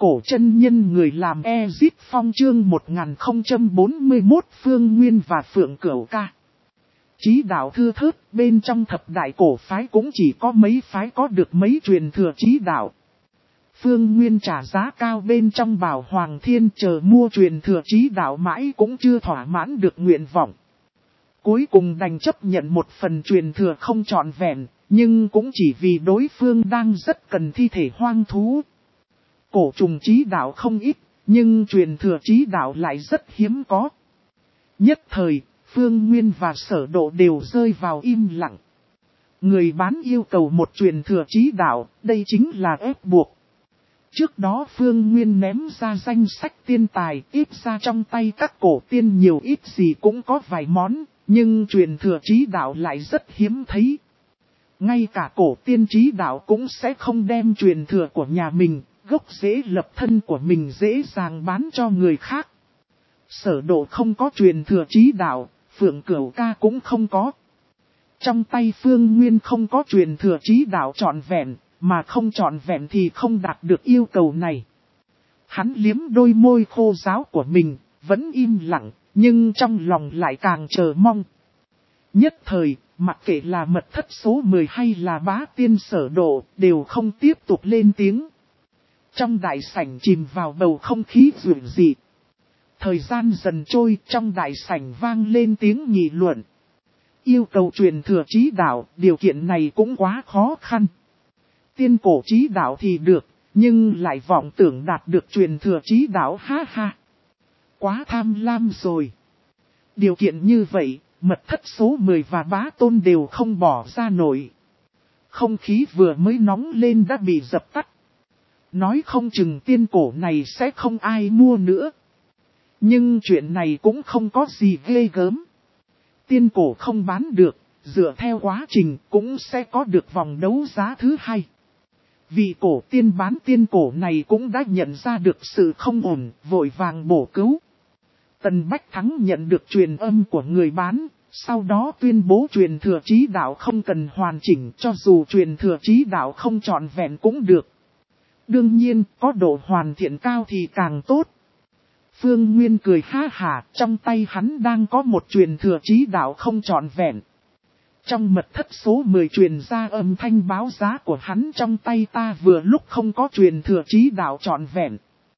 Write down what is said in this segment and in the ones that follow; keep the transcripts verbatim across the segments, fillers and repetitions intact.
cổ chân nhân người làm Ezip Phong chương một nghìn không trăm bốn mươi mốt Phương Nguyên và Phượng Cửu Ca. Chí đạo thưa thớt, bên trong thập đại cổ phái cũng chỉ có mấy phái có được mấy truyền thừa chí đạo. Phương Nguyên trả giá cao bên trong Bảo Hoàng Thiên chờ mua truyền thừa chí đạo mãi cũng chưa thỏa mãn được nguyện vọng. Cuối cùng đành chấp nhận một phần truyền thừa không trọn vẹn, nhưng cũng chỉ vì đối phương đang rất cần thi thể hoang thú. Cổ trùng chí đạo không ít, nhưng truyền thừa chí đạo lại rất hiếm có. Nhất thời, Phương Nguyên và Sở Độ đều rơi vào im lặng. Người bán yêu cầu một truyền thừa chí đạo, đây chính là ép buộc. Trước đó Phương Nguyên ném ra danh sách tiên tài, ít ra trong tay các cổ tiên nhiều ít gì cũng có vài món, nhưng truyền thừa chí đạo lại rất hiếm thấy. Ngay cả cổ tiên chí đạo cũng sẽ không đem truyền thừa của nhà mình, gốc rễ lập thân của mình dễ dàng bán cho người khác. Sở Độ không có truyền thừa chí đạo, Phượng Cửu Ca cũng không có. Trong tay Phương Nguyên không có truyền thừa chí đạo trọn vẹn, mà không trọn vẹn thì không đạt được yêu cầu này. Hắn liếm đôi môi khô ráo của mình, vẫn im lặng, nhưng trong lòng lại càng chờ mong. Nhất thời, mặc kệ là mật thất số mười hay là bá tiên Sở Độ, đều không tiếp tục lên tiếng. Trong đại sảnh chìm vào bầu không khí dịu dị. Thời gian dần trôi, trong đại sảnh vang lên tiếng nghị luận. Yêu cầu truyền thừa chí đạo, điều kiện này cũng quá khó khăn. Tiên cổ chí đạo thì được, nhưng lại vọng tưởng đạt được truyền thừa chí đạo ha ha. Quá tham lam rồi. Điều kiện như vậy, mật thất số mười và bá tôn đều không bỏ ra nổi. Không khí vừa mới nóng lên đã bị dập tắt. Nói không chừng tiên cổ này sẽ không ai mua nữa. Nhưng chuyện này cũng không có gì ghê gớm. Tiên cổ không bán được, dựa theo quá trình cũng sẽ có được vòng đấu giá thứ hai. Vị cổ tiên bán tiên cổ này cũng đã nhận ra được sự không ổn, vội vàng bổ cứu. Tần Bách Thắng nhận được truyền âm của người bán, sau đó tuyên bố truyền thừa chí đạo không cần hoàn chỉnh, cho dù truyền thừa chí đạo không trọn vẹn cũng được. Đương nhiên, có độ hoàn thiện cao thì càng tốt. Phương Nguyên cười ha hả, trong tay hắn đang có một truyền thừa chí đạo không trọn vẹn. Trong mật thất số mười truyền ra âm thanh báo giá của hắn, trong tay ta vừa lúc không có truyền thừa chí đạo trọn vẹn.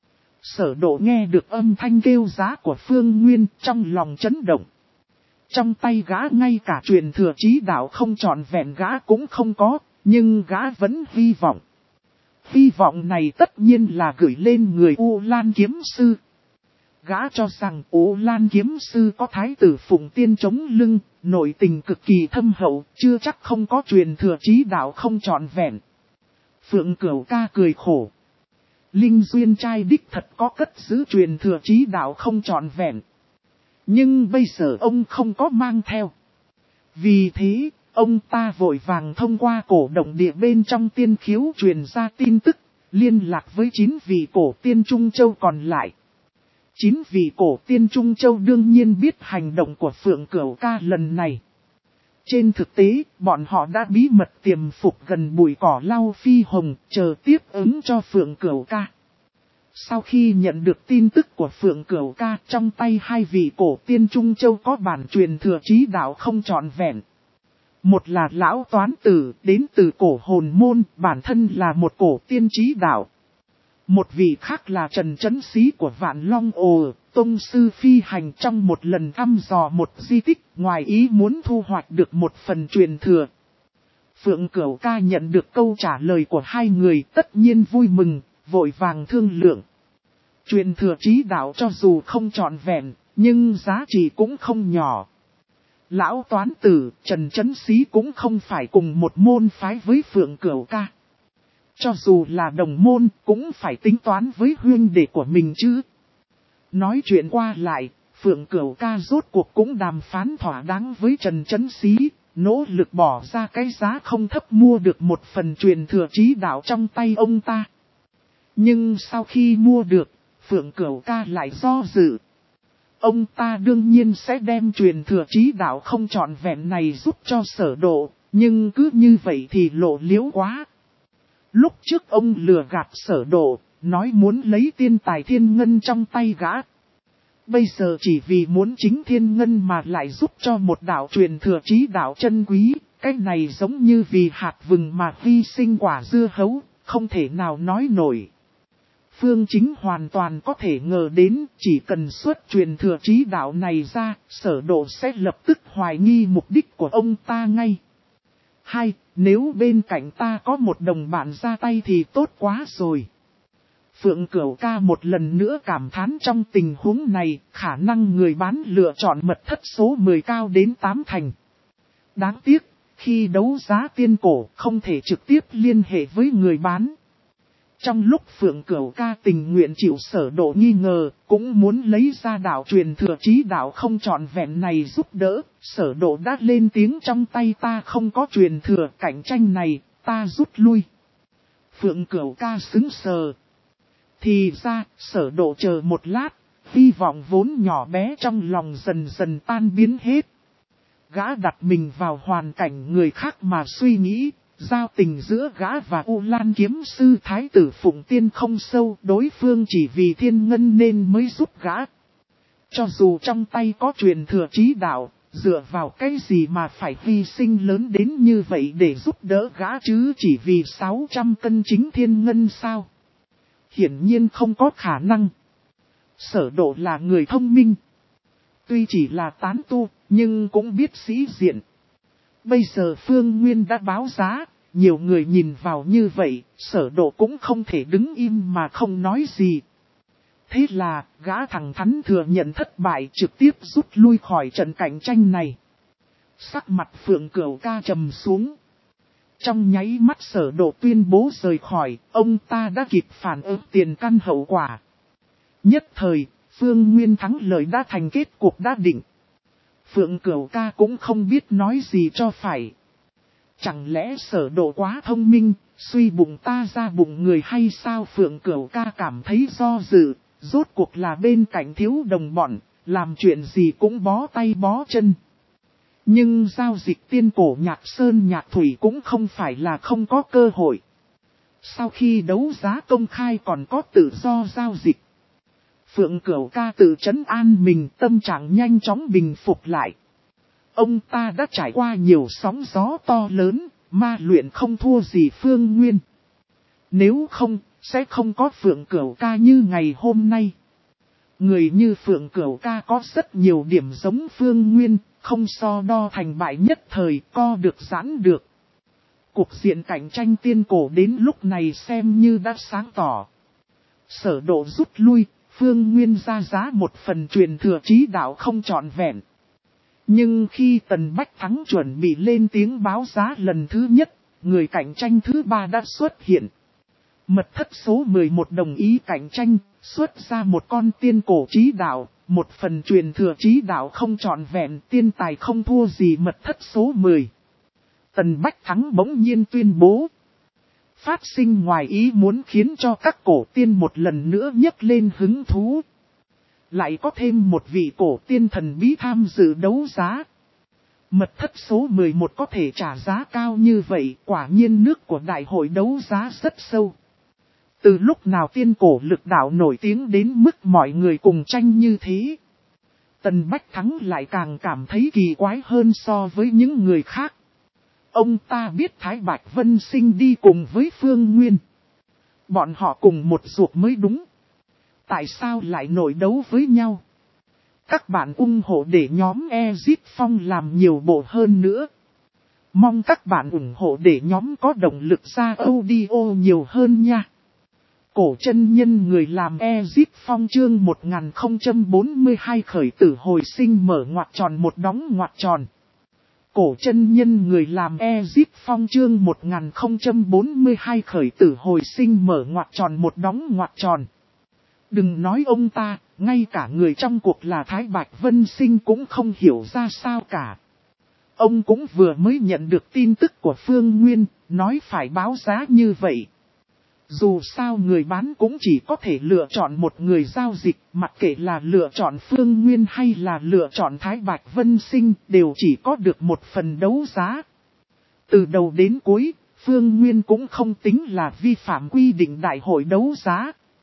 Sở Độ nghe được âm thanh kêu giá của Phương Nguyên, trong lòng chấn động. Trong tay gã ngay cả truyền thừa chí đạo không trọn vẹn gã cũng không có, nhưng gã vẫn hy vọng. Hy vọng này tất nhiên là gửi lên người U Lan Kiếm Sư. Gã cho rằng U Lan Kiếm Sư có thái tử Phụng Tiên chống lưng, nội tình cực kỳ thâm hậu, chưa chắc không có truyền thừa chí đạo không trọn vẹn. Phượng Cửu Ca cười khổ. Linh Duyên trai đích thật có cất giữ truyền thừa chí đạo không trọn vẹn. Nhưng bây giờ ông không có mang theo. Vì thế, ông ta vội vàng thông qua cổ động địa bên trong tiên khiếu truyền ra tin tức, liên lạc với chín vị cổ tiên Trung Châu còn lại. Chín vị cổ tiên Trung Châu đương nhiên biết hành động của Phượng Cửu Ca lần này. Trên thực tế, bọn họ đã bí mật tiềm phục gần bụi cỏ lau phi hồng, chờ tiếp ứng cho Phượng Cửu Ca. Sau khi nhận được tin tức của Phượng Cửu Ca, trong tay hai vị cổ tiên Trung Châu có bản truyền thừa chí đạo không trọn vẹn. Một là Lão Toán Tử, đến từ cổ hồn môn, bản thân là một cổ tiên chí đạo. Một vị khác là Trần Chấn Xí của Vạn Long Ồ, tông sư phi hành trong một lần thăm dò một di tích, ngoài ý muốn thu hoạch được một phần truyền thừa. Phượng Cửu Ca nhận được câu trả lời của hai người, tất nhiên vui mừng, vội vàng thương lượng. Truyền thừa chí đạo cho dù không trọn vẹn, nhưng giá trị cũng không nhỏ. Lão Toán Tử, Trần Chấn Xí cũng không phải cùng một môn phái với Phượng Cửu Ca. Cho dù là đồng môn, cũng phải tính toán với huynh đệ của mình chứ. Nói chuyện qua lại, Phượng Cửu Ca rốt cuộc cũng đàm phán thỏa đáng với Trần Chấn Xí, nỗ lực bỏ ra cái giá không thấp mua được một phần truyền thừa chí đạo trong tay ông ta. Nhưng sau khi mua được, Phượng Cửu Ca lại do dự. Ông ta đương nhiên sẽ đem truyền thừa chí đạo không trọn vẹn này giúp cho Sở Độ, nhưng cứ như vậy thì lộ liễu quá. Lúc trước ông lừa gạt Sở Độ, nói muốn lấy tiên tài thiên ngân trong tay gã. Bây giờ chỉ vì muốn chính thiên ngân mà lại giúp cho một đạo truyền thừa trí đạo chân quý, cái này giống như vì hạt vừng mà hy sinh quả dưa hấu, không thể nào nói nổi. Phương Chính hoàn toàn có thể ngờ đến, chỉ cần xuất truyền thừa trí đạo này ra, Sở Độ sẽ lập tức hoài nghi mục đích của ông ta ngay. Hai, nếu bên cạnh ta có một đồng bạn ra tay thì tốt quá rồi. Phượng Cửu Ca một lần nữa cảm thán trong tình huống này, khả năng người bán lựa chọn mật thất số mười cao đến tám thành. Đáng tiếc, khi đấu giá tiên cổ không thể trực tiếp liên hệ với người bán. Trong lúc Phượng Cửu Ca tình nguyện chịu Sở Độ nghi ngờ, cũng muốn lấy ra đạo truyền thừa trí đạo không trọn vẹn này giúp đỡ, Sở Độ đã lên tiếng trong tay ta không có truyền thừa cạnh tranh này, ta rút lui. Phượng Cửu Ca sững sờ. Thì ra, Sở Độ chờ một lát, hy vọng vốn nhỏ bé trong lòng dần dần tan biến hết. Gã đặt mình vào hoàn cảnh người khác mà suy nghĩ. Giao tình giữa gã và U Lan kiếm sư thái tử Phụng Tiên không sâu, đối phương chỉ vì thiên ngân nên mới giúp gã. Cho dù trong tay có truyền thừa trí đạo, dựa vào cái gì mà phải hy sinh lớn đến như vậy để giúp đỡ gã chứ chỉ vì sáu trăm cân chính thiên ngân sao? Hiển nhiên không có khả năng. Sở Độ là người thông minh. Tuy chỉ là tán tu, nhưng cũng biết sĩ diện. Bây giờ Phương Nguyên đã báo giá, nhiều người nhìn vào như vậy, Sở Độ cũng không thể đứng im mà không nói gì. Thế là, gã thẳng thắn thừa nhận thất bại trực tiếp rút lui khỏi trận cạnh tranh này. Sắc mặt Phượng Cửu Ca trầm xuống. Trong nháy mắt Sở Độ tuyên bố rời khỏi, ông ta đã kịp phản ứng tiền căn hậu quả. Nhất thời, Phương Nguyên thắng lợi đã thành kết cuộc đã định. Phượng Cửu Ca cũng không biết nói gì cho phải. Chẳng lẽ Sở Độ quá thông minh, suy bụng ta ra bụng người hay sao? Phượng Cửu Ca cảm thấy do dự, rốt cuộc là bên cạnh thiếu đồng bọn, làm chuyện gì cũng bó tay bó chân. Nhưng giao dịch tiên cổ Nhạc Sơn Nhạc Thủy cũng không phải là không có cơ hội. Sau khi đấu giá công khai còn có tự do giao dịch. Phượng Cửu Ca tự trấn an mình, tâm trạng nhanh chóng bình phục lại. Ông ta đã trải qua nhiều sóng gió to lớn, ma luyện không thua gì Phương Nguyên. Nếu không, sẽ không có Phượng Cửu Ca như ngày hôm nay. Người như Phượng Cửu Ca có rất nhiều điểm giống Phương Nguyên, không so đo thành bại nhất thời, co được giãn được. Cuộc diện cạnh tranh tiên cổ đến lúc này xem như đã sáng tỏ. Sở Độ rút lui, Phương Nguyên ra giá một phần truyền thừa trí đạo không trọn vẹn. Nhưng khi Tần Bách Thắng chuẩn bị lên tiếng báo giá lần thứ nhất, người cạnh tranh thứ ba đã xuất hiện. Mật thất số mười một đồng ý cạnh tranh, xuất ra một con tiên cổ trí đạo, một phần truyền thừa trí đạo không trọn vẹn, tiên tài không thua gì mật thất số mười. Tần Bách Thắng bỗng nhiên tuyên bố. Phát sinh ngoài ý muốn khiến cho các cổ tiên một lần nữa nhấc lên hứng thú. Lại có thêm một vị cổ tiên thần bí tham dự đấu giá. Mật thất số mười một có thể trả giá cao như vậy, quả nhiên nước của đại hội đấu giá rất sâu. Từ lúc nào tiên cổ lực đạo nổi tiếng đến mức mọi người cùng tranh như thế. Tần Bách Thắng lại càng cảm thấy kỳ quái hơn so với những người khác. Ông ta biết Thái Bạch Vân Sinh đi cùng với Phương Nguyên. Bọn họ cùng một ruột mới đúng. Tại sao lại nổi đấu với nhau? Các bạn ủng hộ để nhóm Exit Phong làm nhiều bộ hơn nữa. Mong các bạn ủng hộ để nhóm có động lực ra audio nhiều hơn nha. Cổ chân nhân người làm Exit Phong chương một nghìn không trăm bốn mươi hai khởi tử hồi sinh mở ngoặc tròn một đóng ngoặc tròn. Cổ chân nhân người làm Exit Phong chương một nghìn không trăm bốn mươi hai khởi tử hồi sinh mở ngoặc tròn một đóng ngoặc tròn. Đừng nói ông ta, ngay cả người trong cuộc là Thái Bạch Vân Sinh cũng không hiểu ra sao cả. Ông cũng vừa mới nhận được tin tức của Phương Nguyên, nói phải báo giá như vậy. Dù sao người bán cũng chỉ có thể lựa chọn một người giao dịch, mặc kệ là lựa chọn Phương Nguyên hay là lựa chọn Thái Bạch Vân Sinh, đều chỉ có được một phần đấu giá. Từ đầu đến cuối, Phương Nguyên cũng không tính là vi phạm quy định đại hội đấu giá.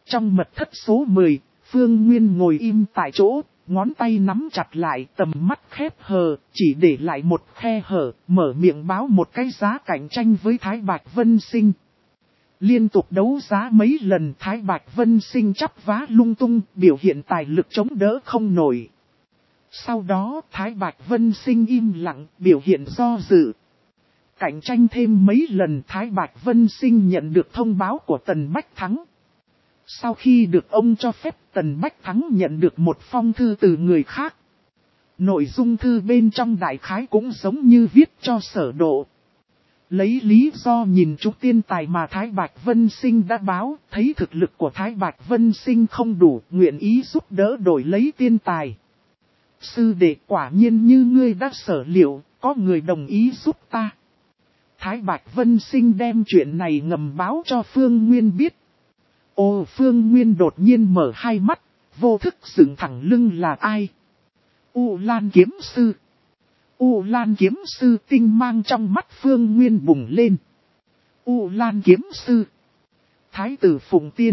Trong mật thất số mười, Phương Nguyên ngồi im tại chỗ, ngón tay nắm chặt lại, tầm mắt khép hờ, chỉ để lại một khe hở, mở miệng báo một cái giá cạnh tranh với Thái Bạch Vân Sinh. Liên tục đấu giá mấy lần, Thái Bạch Vân Sinh chắp vá lung tung, biểu hiện tài lực chống đỡ không nổi. Sau đó Thái Bạch Vân Sinh im lặng, biểu hiện do dự. Cạnh tranh thêm mấy lần, Thái Bạch Vân Sinh nhận được thông báo của Tần Bách Thắng. Sau khi được ông cho phép, Tần Bách Thắng nhận được một phong thư từ người khác. Nội dung thư bên trong đại khái cũng giống như viết cho Sở Độ. Lấy lý do nhìn chúng tiên tài mà Thái Bạch Vân Sinh đã báo, thấy thực lực của Thái Bạch Vân Sinh không đủ, nguyện ý giúp đỡ đổi lấy tiên tài. Sư đệ, quả nhiên như ngươi đã sở liệu, có người đồng ý giúp ta. Thái Bạch Vân Sinh đem chuyện này ngầm báo cho Phương Nguyên biết. Ô, Phương Nguyên đột nhiên mở hai mắt, vô thức dựng thẳng lưng. Là ai? U Lan Kiếm Sư. U Lan Kiếm Sư, tinh mang trong mắt Phương Nguyên bùng lên. U Lan Kiếm Sư. Thái tử Phụng Tiên.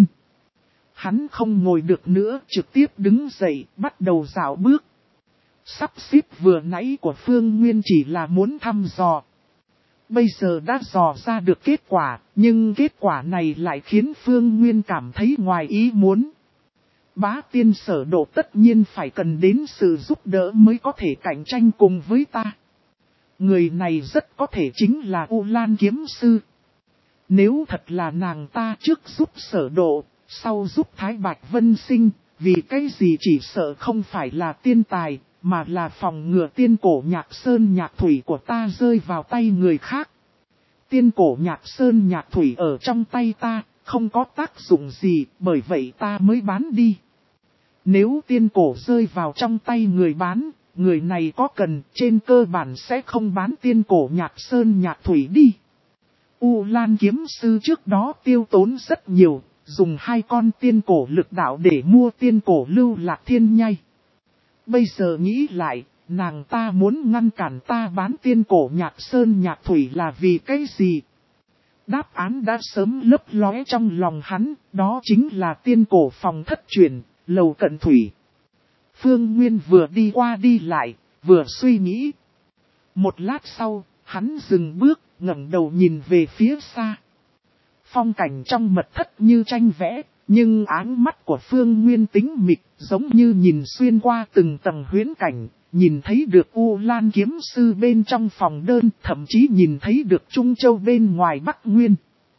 Hắn không ngồi được nữa, trực tiếp đứng dậy, bắt đầu dạo bước. Sắp xếp vừa nãy của Phương Nguyên chỉ là muốn thăm dò. Bây giờ đã dò ra được kết quả, nhưng kết quả này lại khiến Phương Nguyên cảm thấy ngoài ý muốn. Bá tiên Sở Độ tất nhiên phải cần đến sự giúp đỡ mới có thể cạnh tranh cùng với ta. Người này rất có thể chính là U Lan Kiếm Sư. Nếu thật là nàng ta trước giúp Sở Độ, sau giúp Thái Bạch Vân Sinh, vì cái gì chỉ sợ không phải là tiên tài, mà là phòng ngừa tiên cổ nhạc sơn nhạc thủy của ta rơi vào tay người khác. Tiên cổ nhạc sơn nhạc thủy ở trong tay ta, không có tác dụng gì, bởi vậy ta mới bán đi. Nếu tiên cổ rơi vào trong tay người bán, người này có cần, trên cơ bản sẽ không bán tiên cổ nhạc sơn nhạc thủy đi. U Lan Kiếm Sư trước đó tiêu tốn rất nhiều, dùng hai con tiên cổ lực đạo để mua tiên cổ lưu lạc thiên nhai. Bây giờ nghĩ lại, nàng ta muốn ngăn cản ta bán tiên cổ nhạc sơn nhạc thủy là vì cái gì? Đáp án đã sớm lấp lóe trong lòng hắn, đó chính là tiên cổ phòng thất truyền, lầu cận thủy. Phương Nguyên vừa đi qua đi lại, vừa suy nghĩ. Một lát sau, hắn dừng bước, ngẩng đầu nhìn về phía xa. Phong cảnh trong mật thất như tranh vẽ, nhưng áng mắt của Phương Nguyên tính mịch, giống như nhìn xuyên qua từng tầng huyễn cảnh, nhìn thấy được U Lan Kiếm Sư bên trong phòng đơn, thậm chí nhìn thấy được Trung Châu bên ngoài Bắc Nguyên.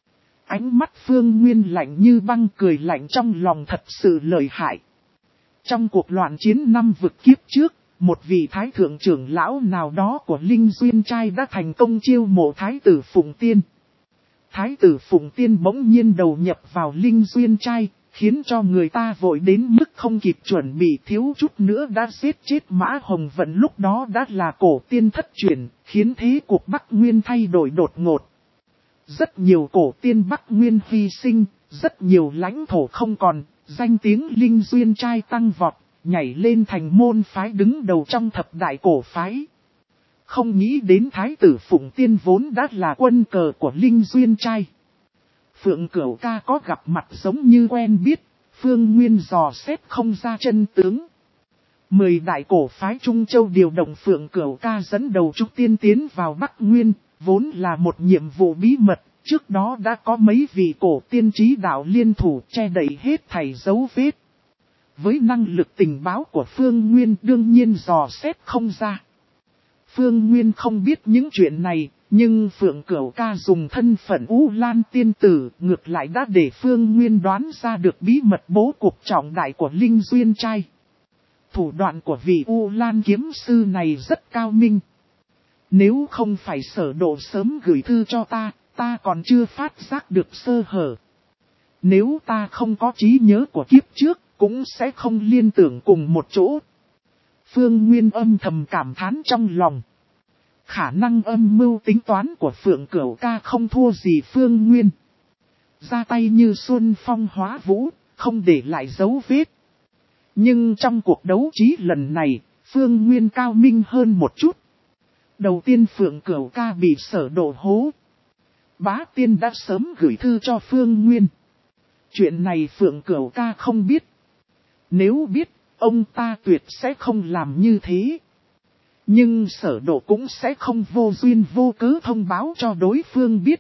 Ánh mắt Phương Nguyên lạnh như băng, cười lạnh trong lòng thật sự lợi hại. Trong cuộc loạn chiến năm vực kiếp trước, một vị thái thượng trưởng lão nào đó của Linh Duyên Trai đã thành công chiêu mộ Thái tử Phụng Tiên. Thái tử Phụng Tiên bỗng nhiên đầu nhập vào Linh Duyên Trai, khiến cho người ta vội đến mức không kịp chuẩn bị, thiếu chút nữa đã giết chết Mã Hồng Vận, lúc đó đã là cổ tiên thất truyền, khiến thế cuộc Bắc Nguyên thay đổi đột ngột. Rất nhiều cổ tiên Bắc Nguyên hy sinh, rất nhiều lãnh thổ không còn, danh tiếng Linh Duyên Trai tăng vọt, nhảy lên thành môn phái đứng đầu trong thập đại cổ phái. Không nghĩ đến Thái tử Phụng Tiên vốn đã là quân cờ của Linh Duyên Trai. Phượng Cửu Ca có gặp mặt giống như quen biết, Phương Nguyên dò xét không ra chân tướng. Mười đại cổ phái Trung Châu điều động Phượng Cửu Ca dẫn đầu trúc tiên tiến vào Bắc Nguyên, vốn là một nhiệm vụ bí mật, trước đó đã có mấy vị cổ tiên trí đạo liên thủ che đậy hết thảy dấu vết. Với năng lực tình báo của Phương Nguyên đương nhiên dò xét không ra. Phương Nguyên không biết những chuyện này, nhưng Phượng Cửu Ca dùng thân phận U Lan tiên tử, ngược lại đã để Phương Nguyên đoán ra được bí mật bố cục trọng đại của Linh Duyên Trai. Thủ đoạn của vị U Lan Kiếm Sư này rất cao minh. Nếu không phải Sở Độ sớm gửi thư cho ta, ta còn chưa phát giác được sơ hở. Nếu ta không có trí nhớ của kiếp trước, cũng sẽ không liên tưởng cùng một chỗ. Phương Nguyên âm thầm cảm thán trong lòng. Khả năng âm mưu tính toán của Phượng Cửu Ca không thua gì Phương Nguyên. Ra tay như xuân phong hóa vũ, không để lại dấu vết. Nhưng trong cuộc đấu trí lần này, Phương Nguyên cao minh hơn một chút. Đầu tiên Phượng Cửu Ca bị Sở Độ hố. Bá tiên đã sớm gửi thư cho Phương Nguyên. Chuyện này Phượng Cửu ca không biết. Nếu biết, ông ta tuyệt sẽ không làm như thế. Nhưng Sở Độ cũng sẽ không vô duyên vô cớ thông báo cho đối phương biết.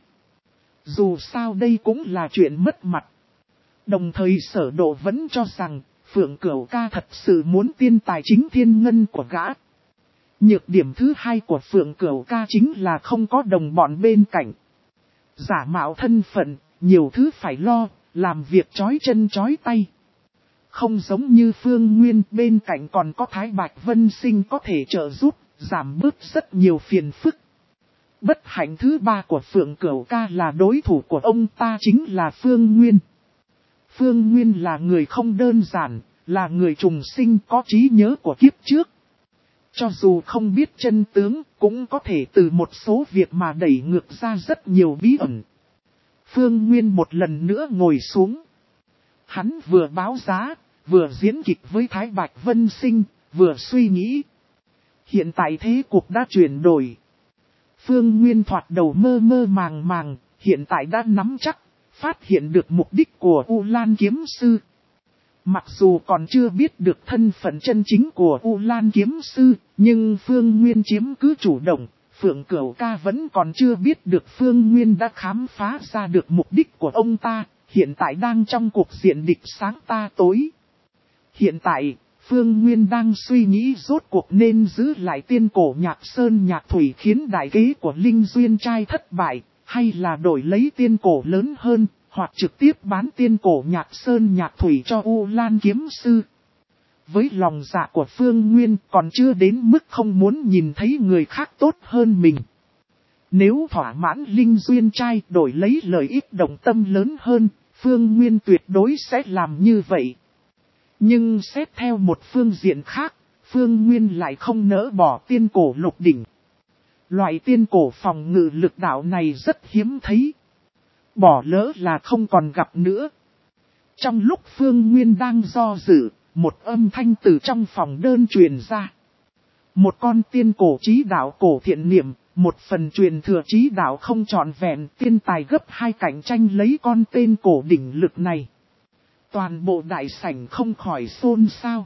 Dù sao đây cũng là chuyện mất mặt. Đồng thời Sở Độ vẫn cho rằng Phượng Cửu ca thật sự muốn tiên tài chính thiên ngân của gã. Nhược điểm thứ hai của Phượng Cửu ca chính là không có đồng bọn bên cạnh. Giả mạo thân phận, nhiều thứ phải lo, làm việc chói chân chói tay. Không giống như Phương Nguyên, bên cạnh còn có Thái Bạch Vân Sinh có thể trợ giúp, giảm bớt rất nhiều phiền phức. Bất hạnh thứ ba của Phượng Cửu ca là đối thủ của ông ta chính là Phương Nguyên. Phương Nguyên là người không đơn giản, là người trùng sinh có trí nhớ của kiếp trước. Cho dù không biết chân tướng, cũng có thể từ một số việc mà đẩy ngược ra rất nhiều bí ẩn. Phương Nguyên một lần nữa ngồi xuống. Hắn vừa báo giá, vừa diễn kịch với Thái Bạch Vân Sinh, vừa suy nghĩ. Hiện tại thế cuộc đã chuyển đổi. Phương Nguyên thoạt đầu mơ mơ màng màng, hiện tại đã nắm chắc, phát hiện được mục đích của U Lan Kiếm Sư. Mặc dù còn chưa biết được thân phận chân chính của U Lan Kiếm Sư, nhưng Phương Nguyên chiếm cứ chủ động, Phượng Cửu ca vẫn còn chưa biết được Phương Nguyên đã khám phá ra được mục đích của ông ta, hiện tại đang trong cuộc diện địch sáng ta tối. Hiện tại, Phương Nguyên đang suy nghĩ rốt cuộc nên giữ lại tiên cổ Nhạc Sơn Nhạc Thủy khiến đại kế của Linh Duyên trai thất bại, hay là đổi lấy tiên cổ lớn hơn, hoặc trực tiếp bán tiên cổ Nhạc Sơn Nhạc Thủy cho U Lan Kiếm Sư. Với lòng dạ của Phương Nguyên còn chưa đến mức không muốn nhìn thấy người khác tốt hơn mình. Nếu thỏa mãn Linh Duyên trai đổi lấy lợi ích đồng tâm lớn hơn, Phương Nguyên tuyệt đối sẽ làm như vậy. Nhưng xét theo một phương diện khác, Phương Nguyên lại không nỡ bỏ tiên cổ lục đỉnh. Loại tiên cổ phòng ngự lực đạo này rất hiếm thấy. Bỏ lỡ là không còn gặp nữa. Trong lúc Phương Nguyên đang do dự, một âm thanh từ trong phòng đơn truyền ra. Một con tiên cổ trí đạo cổ thiện niệm, một phần truyền thừa trí đạo không trọn vẹn, tiên tài gấp hai cạnh tranh lấy con tên cổ đỉnh lực này. Toàn bộ đại sảnh không khỏi xôn xao.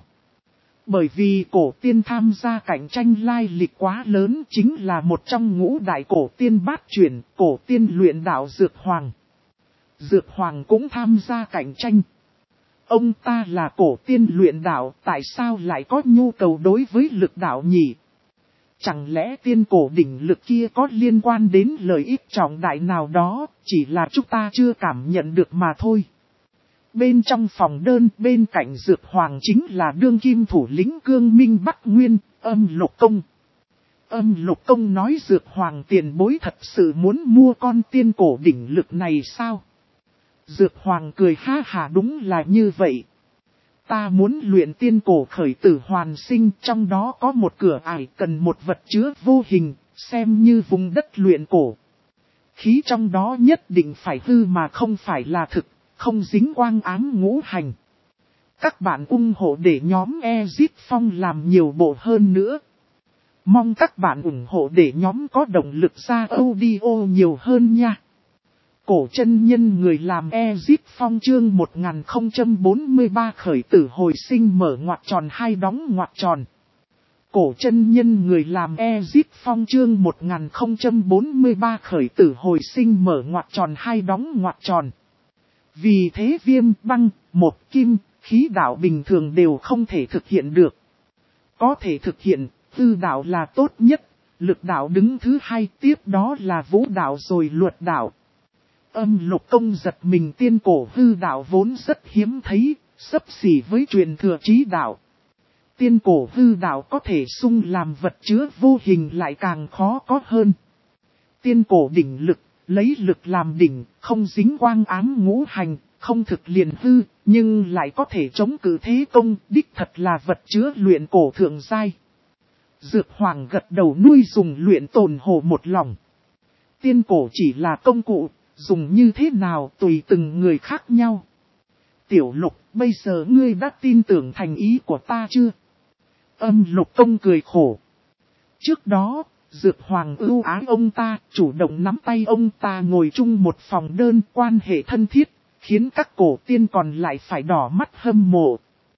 Bởi vì cổ tiên tham gia cạnh tranh lai lịch quá lớn, chính là một trong ngũ đại cổ tiên bát truyền, cổ tiên luyện đạo Dược Hoàng. Dược Hoàng cũng tham gia cạnh tranh. Ông ta là cổ tiên luyện đạo, tại sao lại có nhu cầu đối với lực đạo nhỉ? Chẳng lẽ tiên cổ đỉnh lực kia có liên quan đến lợi ích trọng đại nào đó, chỉ là chúng ta chưa cảm nhận được mà thôi. Bên trong phòng đơn, bên cạnh Dược Hoàng chính là đương kim thủ lĩnh Cương Minh Bắc Nguyên, Âm Lục Công. Âm Lục Công nói Dược Hoàng tiền bối thật sự muốn mua con tiên cổ đỉnh lực này sao? Dược Hoàng cười ha hà, đúng là như vậy. Ta muốn luyện tiên cổ khởi tử hoàn sinh, trong đó có một cửa ải cần một vật chứa vô hình, xem như vùng đất luyện cổ. Khí trong đó nhất định phải hư mà không phải là thực, không dính quang ám ngũ hành. Các bạn ủng hộ để nhóm Ezip Phong làm nhiều bộ hơn nữa. Mong các bạn ủng hộ để nhóm có động lực ra audio nhiều hơn nha. Cổ chân nhân người làm Ezip Phong chương một nghìn không trăm bốn mươi ba khởi tử hồi sinh mở ngoặc tròn hai đóng ngoặc tròn. Cổ chân nhân người làm Ezip Phong chương một nghìn không trăm bốn mươi ba khởi tử hồi sinh mở ngoặc tròn hai đóng ngoặc tròn. Vì thế viêm băng, một kim, khí đạo bình thường đều không thể thực hiện được. Có thể thực hiện, tư đạo là tốt nhất, lực đạo đứng thứ hai, tiếp đó là vũ đạo rồi luật đạo. Âm Lục Công giật mình, tiên cổ hư đạo vốn rất hiếm thấy, xấp xỉ với truyền thừa trí đạo. Tiên cổ hư đạo có thể sung làm vật chứa vô hình lại càng khó có hơn. Tiên cổ đỉnh lực, lấy lực làm đỉnh, không dính quang ám ngũ hành, không thực liền hư, nhưng lại có thể chống cự thế công, đích thật là vật chứa luyện cổ thượng giai. Dược Hoàng gật đầu nuôi dùng luyện tồn hồ một lòng. Tiên cổ chỉ là công cụ, dùng như thế nào tùy từng người khác nhau. Tiểu Lục, bây giờ ngươi đã tin tưởng thành ý của ta chưa? Âm Lục Công cười khổ. Trước đó, Dược Hoàng ưu ái ông ta, chủ động nắm tay ông ta ngồi chung một phòng đơn, quan hệ thân thiết, khiến các cổ tiên còn lại phải đỏ mắt hâm mộ.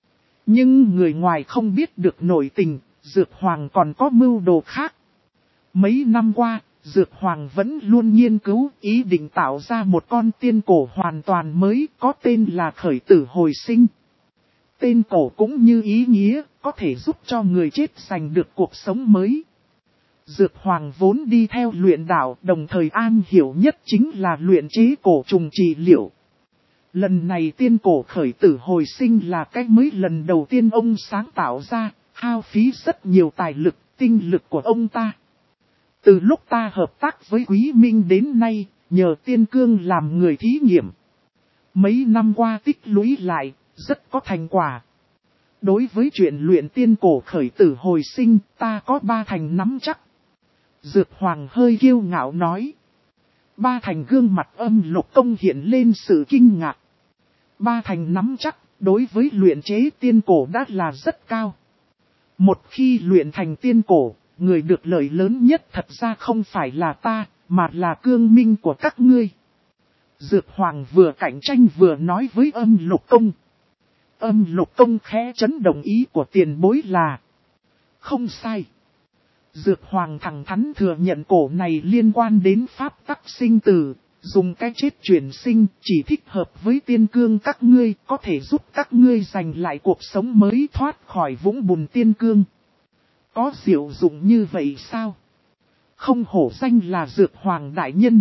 Nhưng người ngoài không biết được nội tình, Dược Hoàng còn có mưu đồ khác. Mấy năm qua, Dược Hoàng vẫn luôn nghiên cứu ý định tạo ra một con tiên cổ hoàn toàn mới có tên là Khởi Tử Hồi Sinh. Tên cổ cũng như ý nghĩa, có thể giúp cho người chết giành được cuộc sống mới. Dược Hoàng vốn đi theo luyện đạo, đồng thời am hiểu nhất chính là luyện chế cổ trùng trị liệu. Lần này tiên cổ Khởi Tử Hồi Sinh là cái mới lần đầu tiên ông sáng tạo ra, hao phí rất nhiều tài lực, tinh lực của ông ta. Từ lúc ta hợp tác với Quý Minh đến nay, nhờ tiên cương làm người thí nghiệm. Mấy năm qua tích lũy lại, rất có thành quả. Đối với chuyện luyện tiên cổ Khởi Tử Hồi Sinh, ta có ba thành nắm chắc. Dược Hoàng hơi kiêu ngạo nói. Ba thành gương mặt Âm Lục Công hiện lên sự kinh ngạc. Ba thành nắm chắc, đối với luyện chế tiên cổ đã là rất cao. Một khi luyện thành tiên cổ, người được lợi lớn nhất thật ra không phải là ta, mà là cương minh của các ngươi. Dược Hoàng vừa cạnh tranh vừa nói với Âm Lục Công. Âm Lục Công khẽ chấn động ý của tiền bối là không sai. Dược Hoàng thẳng thắn thừa nhận cổ này liên quan đến pháp tắc sinh tử, dùng cái chết chuyển sinh chỉ thích hợp với tiên cương các ngươi, có thể giúp các ngươi giành lại cuộc sống mới thoát khỏi vũng bùn tiên cương. Có diệu dụng như vậy sao? Không hổ danh là Dược Hoàng đại nhân.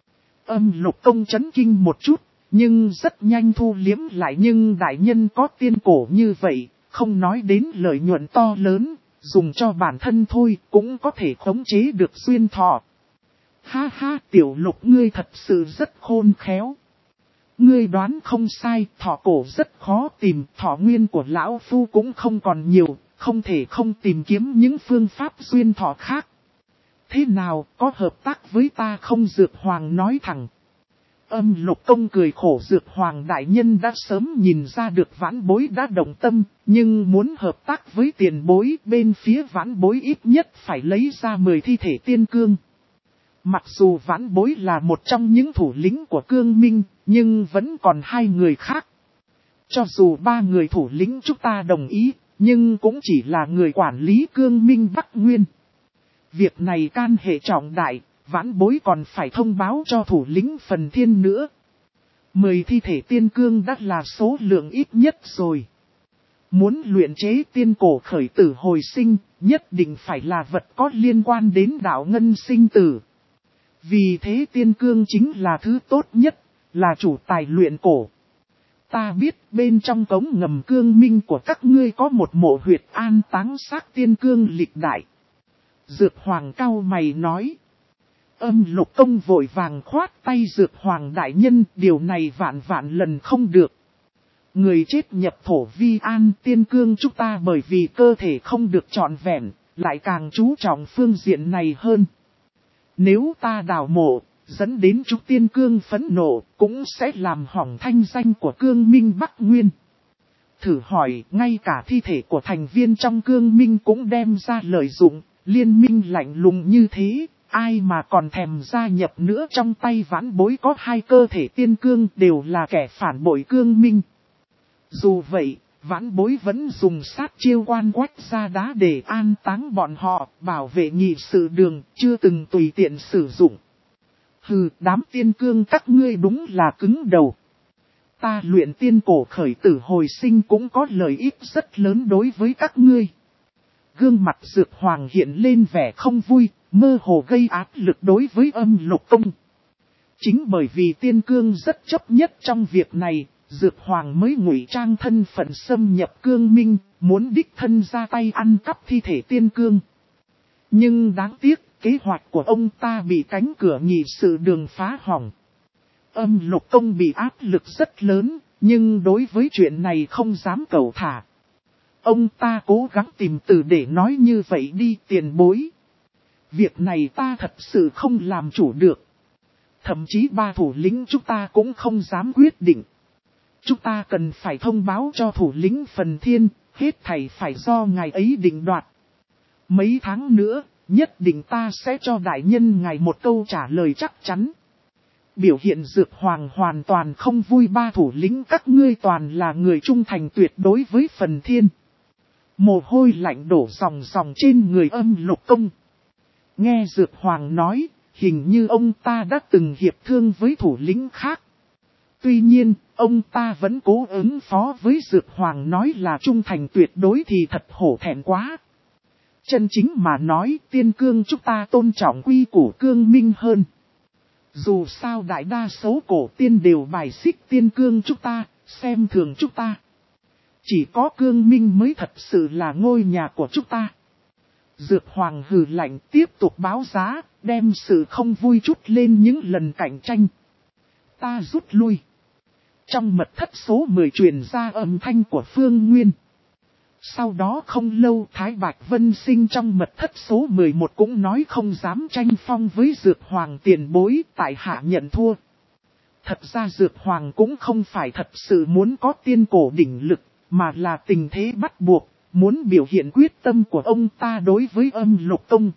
Âm Lục Công chấn kinh một chút, nhưng rất nhanh thu liếm lại. Nhưng đại nhân có tiên cổ như vậy, không nói đến lợi nhuận to lớn, dùng cho bản thân thôi cũng có thể khống chế được duyên thọ. Ha ha, Tiểu Lục ngươi thật sự rất khôn khéo. Ngươi đoán không sai, thọ cổ rất khó tìm, thọ nguyên của lão phu cũng không còn nhiều, không thể không tìm kiếm những phương pháp duyên thọ khác. Thế nào, có hợp tác với ta không? Dược Hoàng nói thẳng. Âm Lục Công cười khổ. Dược Hoàng đại nhân đã sớm nhìn ra được vãn bối đã động tâm, nhưng muốn hợp tác với tiền bối, bên phía vãn bối ít nhất phải lấy ra mười thi thể tiên cương. Mặc dù vãn bối là một trong những thủ lĩnh của cương minh, nhưng vẫn còn hai người khác. Cho dù ba người thủ lĩnh chúng ta đồng ý, nhưng cũng chỉ là người quản lý cương minh Bắc Nguyên. Việc này can hệ trọng đại, vãn bối còn phải thông báo cho thủ lĩnh Phần Thiên nữa. Mười thi thể tiên cương đã là số lượng ít nhất rồi. Muốn luyện chế tiên cổ Khởi Tử Hồi Sinh, nhất định phải là vật có liên quan đến đạo ngân sinh tử. Vì thế tiên cương chính là thứ tốt nhất, là chủ tài luyện cổ. Ta biết bên trong cống ngầm cương minh của các ngươi có một mộ huyệt an táng xác tiên cương lịch đại. Dược Hoàng cau mày nói. Âm Lục Công vội vàng khoát tay. Dược Hoàng đại nhân, điều này vạn vạn lần không được. Người chết nhập thổ vi an, tiên cương chúng ta bởi vì cơ thể không được trọn vẹn, lại càng chú trọng phương diện này hơn. Nếu ta đào mộ, dẫn đến chúng tiên cương phẫn nộ, cũng sẽ làm hỏng thanh danh của cương minh Bắc Nguyên. Thử hỏi, ngay cả thi thể của thành viên trong cương minh cũng đem ra lợi dụng, liên minh lạnh lùng như thế, ai mà còn thèm gia nhập nữa. Trong tay vãn bối có hai cơ thể tiên cương đều là kẻ phản bội cương minh. Dù vậy, vãn bối vẫn dùng sát chiêu quan quách ra đá để an táng bọn họ, bảo vệ nghị sự đường, chưa từng tùy tiện sử dụng. Hừ, đám tiên cương các ngươi đúng là cứng đầu. Ta luyện tiên cổ Khởi Tử Hồi Sinh cũng có lợi ích rất lớn đối với các ngươi. Gương mặt Dược Hoàng hiện lên vẻ không vui, mơ hồ gây áp lực đối với Âm Lục Công. Chính bởi vì tiên cương rất chấp nhất trong việc này, Dược Hoàng mới ngụy trang thân phận xâm nhập cương minh, muốn đích thân ra tay ăn cắp thi thể tiên cương. Nhưng đáng tiếc, kế hoạch của ông ta bị cánh cửa nghị sự đường phá hỏng. Âm Lục Công bị áp lực rất lớn, nhưng đối với chuyện này không dám cẩu thả. Ông ta cố gắng tìm từ để nói như vậy đi. Tiền bối. Việc này ta thật sự không làm chủ được. Thậm chí ba thủ lĩnh chúng ta cũng không dám quyết định. Chúng ta cần phải thông báo cho thủ lĩnh Phần Thiên, hết thảy phải do ngài ấy định đoạt. Mấy tháng nữa, nhất định ta sẽ cho đại nhân ngài một câu trả lời chắc chắn. biểu hiện Dược Hoàng hoàn toàn không vui, ba thủ lĩnh các ngươi toàn là người trung thành tuyệt đối với Phần Thiên. Mồ hôi lạnh đổ ròng ròng trên người Âm Lục Công. Nghe Dược Hoàng nói, hình như ông ta đã từng hiệp thương với thủ lĩnh khác. Tuy nhiên, ông ta vẫn cố ứng phó với Dược Hoàng nói là trung thành tuyệt đối thì thật hổ thẹn quá. Chân chính mà nói, Tiên Cương chúng ta tôn trọng quy củ cương minh hơn. Dù sao đại đa số cổ tiên đều bài xích Tiên Cương chúng ta, xem thường chúng ta. Chỉ có cương minh mới thật sự là ngôi nhà của chúng ta. Dược Hoàng hừ lạnh tiếp tục báo giá, đem sự không vui chút lên những lần cạnh tranh. Ta rút lui. Trong mật thất số mười truyền ra âm thanh của Phương Nguyên. Sau đó không lâu Thái Bạch Vân Sinh trong mật thất số mười một cũng nói không dám tranh phong với Dược Hoàng tiền bối, tại hạ nhận thua. Thật ra Dược Hoàng cũng không phải thật sự muốn có tiên cổ đỉnh lực, mà là tình thế bắt buộc, muốn biểu hiện quyết tâm của ông ta đối với Âm Lục Công.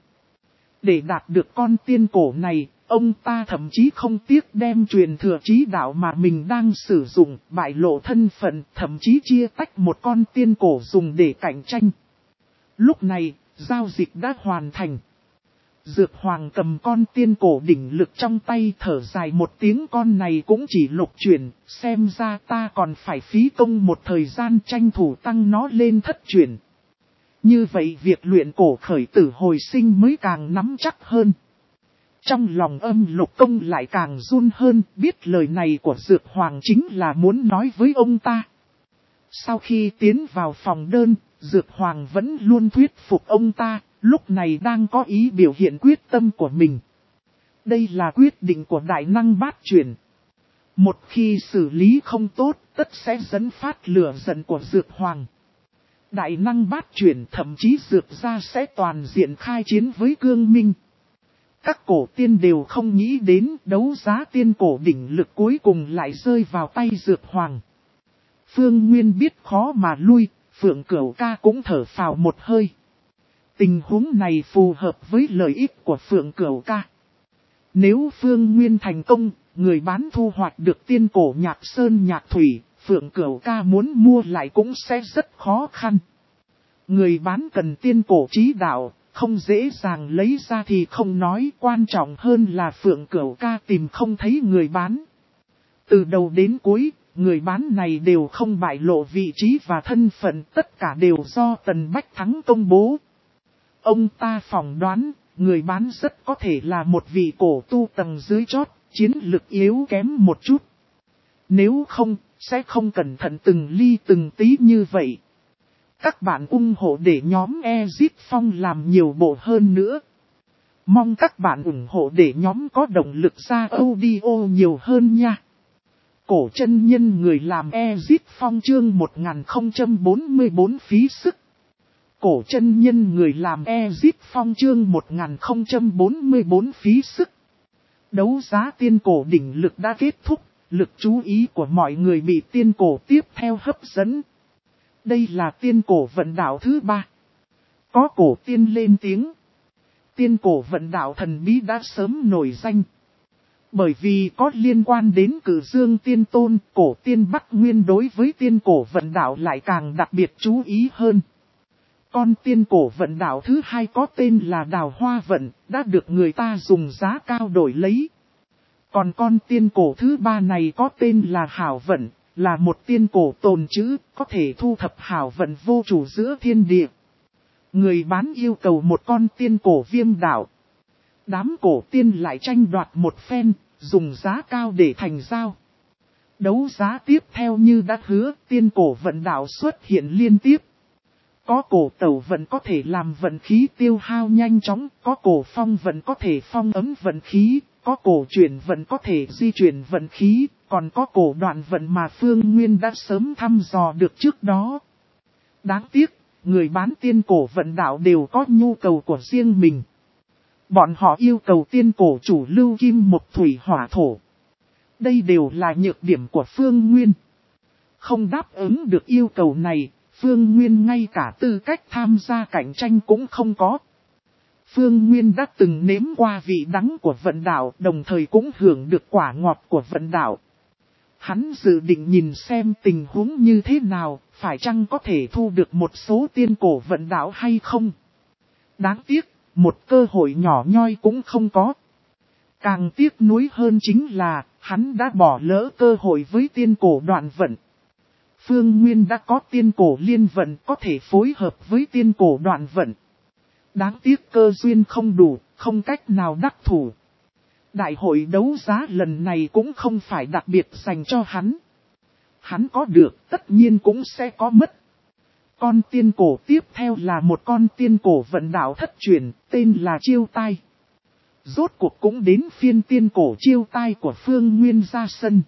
Để đạt được con tiên cổ này, ông ta thậm chí không tiếc đem truyền thừa chí đạo mà mình đang sử dụng, bại lộ thân phận, thậm chí chia tách một con tiên cổ dùng để cạnh tranh. Lúc này, giao dịch đã hoàn thành. Dược Hoàng cầm con tiên cổ đỉnh lực trong tay thở dài một tiếng, con này cũng chỉ lục chuyển, xem ra ta còn phải phí công một thời gian tranh thủ tăng nó lên thất chuyển. Như vậy việc luyện cổ khởi tử hồi sinh mới càng nắm chắc hơn. Trong lòng Âm Lục Công lại càng run hơn, biết lời này của Dược Hoàng chính là muốn nói với ông ta. Sau khi tiến vào phòng đơn, Dược Hoàng vẫn luôn thuyết phục ông ta, lúc này đang có ý biểu hiện quyết tâm của mình. Đây là quyết định của đại năng bát chuyển. Một khi xử lý không tốt, tất sẽ dẫn phát lửa giận của Dược Hoàng. Đại năng bát chuyển thậm chí Dược gia sẽ toàn diện khai chiến với Cương Minh. Các cổ tiên đều không nghĩ đến đấu giá tiên cổ đỉnh lực cuối cùng lại rơi vào tay Dược Hoàng. Phương Nguyên biết khó mà lui, Phượng Cửu Ca cũng thở phào một hơi. Tình huống này phù hợp với lợi ích của Phượng Cửu Ca. Nếu Phương Nguyên thành công, người bán thu hoạch được tiên cổ nhạc sơn nhạc thủy, Phượng Cửu Ca muốn mua lại cũng sẽ rất khó khăn. Người bán cần tiên cổ trí đạo, không dễ dàng lấy ra thì không nói, quan trọng hơn là Phượng Cửu Ca tìm không thấy người bán. Từ đầu đến cuối, người bán này đều không bại lộ vị trí và thân phận, tất cả đều do Tần Bách Thắng công bố. Ông ta phỏng đoán, người bán rất có thể là một vị cổ tu tầng dưới chót, chiến lực yếu kém một chút. Nếu không, sẽ không cẩn thận từng ly từng tí như vậy. Các bạn ủng hộ để nhóm Exit Phong làm nhiều bộ hơn nữa. Mong các bạn ủng hộ để nhóm có động lực ra audio nhiều hơn nha. Cổ chân nhân người làm Exit Phong chương một nghìn không trăm bốn mươi tư phí sức. Cổ chân nhân người làm Exit Phong chương một nghìn không trăm bốn mươi tư phí sức. Đấu giá tiên cổ đỉnh lực đã kết thúc, lực chú ý của mọi người bị tiên cổ tiếp theo hấp dẫn. Đây là tiên cổ vận đạo thứ ba. Có cổ tiên lên tiếng. Tiên cổ vận đạo thần bí đã sớm nổi danh. Bởi vì có liên quan đến Cử Dương Tiên Tôn, cổ tiên Bắc Nguyên đối với tiên cổ vận đạo lại càng đặc biệt chú ý hơn. Con tiên cổ vận đạo thứ hai có tên là Đào Hoa Vận, đã được người ta dùng giá cao đổi lấy. Còn con tiên cổ thứ ba này có tên là Hảo Vận, là một tiên cổ tồn trữ, có thể thu thập hảo vận vô chủ giữa thiên địa. Người bán yêu cầu một con tiên cổ viêm đạo. Đám cổ tiên lại tranh đoạt một phen, dùng giá cao để thành giao. Đấu giá tiếp theo như đã hứa, tiên cổ vận đạo xuất hiện liên tiếp. Có cổ tẩu vận có thể làm vận khí tiêu hao nhanh chóng, có cổ phong vận có thể phong ấm vận khí, có cổ chuyển vận có thể di chuyển vận khí, còn có cổ đoạn vận mà Phương Nguyên đã sớm thăm dò được trước đó. Đáng tiếc, người bán tiên cổ vận đạo đều có nhu cầu của riêng mình. Bọn họ yêu cầu tiên cổ chủ lưu kim mộc thủy hỏa thổ. Đây đều là nhược điểm của Phương Nguyên. Không đáp ứng được yêu cầu này, Phương Nguyên ngay cả tư cách tham gia cạnh tranh cũng không có. Phương Nguyên đã từng nếm qua vị đắng của vận đạo, đồng thời cũng hưởng được quả ngọt của vận đạo. Hắn dự định nhìn xem tình huống như thế nào, phải chăng có thể thu được một số tiên cổ vận đạo hay không. Đáng tiếc, một cơ hội nhỏ nhoi cũng không có. Càng tiếc nuối hơn chính là, hắn đã bỏ lỡ cơ hội với tiên cổ đoạn vận. Phương Nguyên đã có tiên cổ liên vận có thể phối hợp với tiên cổ đoạn vận. Đáng tiếc cơ duyên không đủ, không cách nào đắc thủ. Đại hội đấu giá lần này cũng không phải đặc biệt dành cho hắn. Hắn có được, tất nhiên cũng sẽ có mất. Con tiên cổ tiếp theo là một con tiên cổ vận đạo thất truyền, tên là Chiêu Tai. Rốt cuộc cũng đến phiên tiên cổ Chiêu Tai của Phương Nguyên ra sân.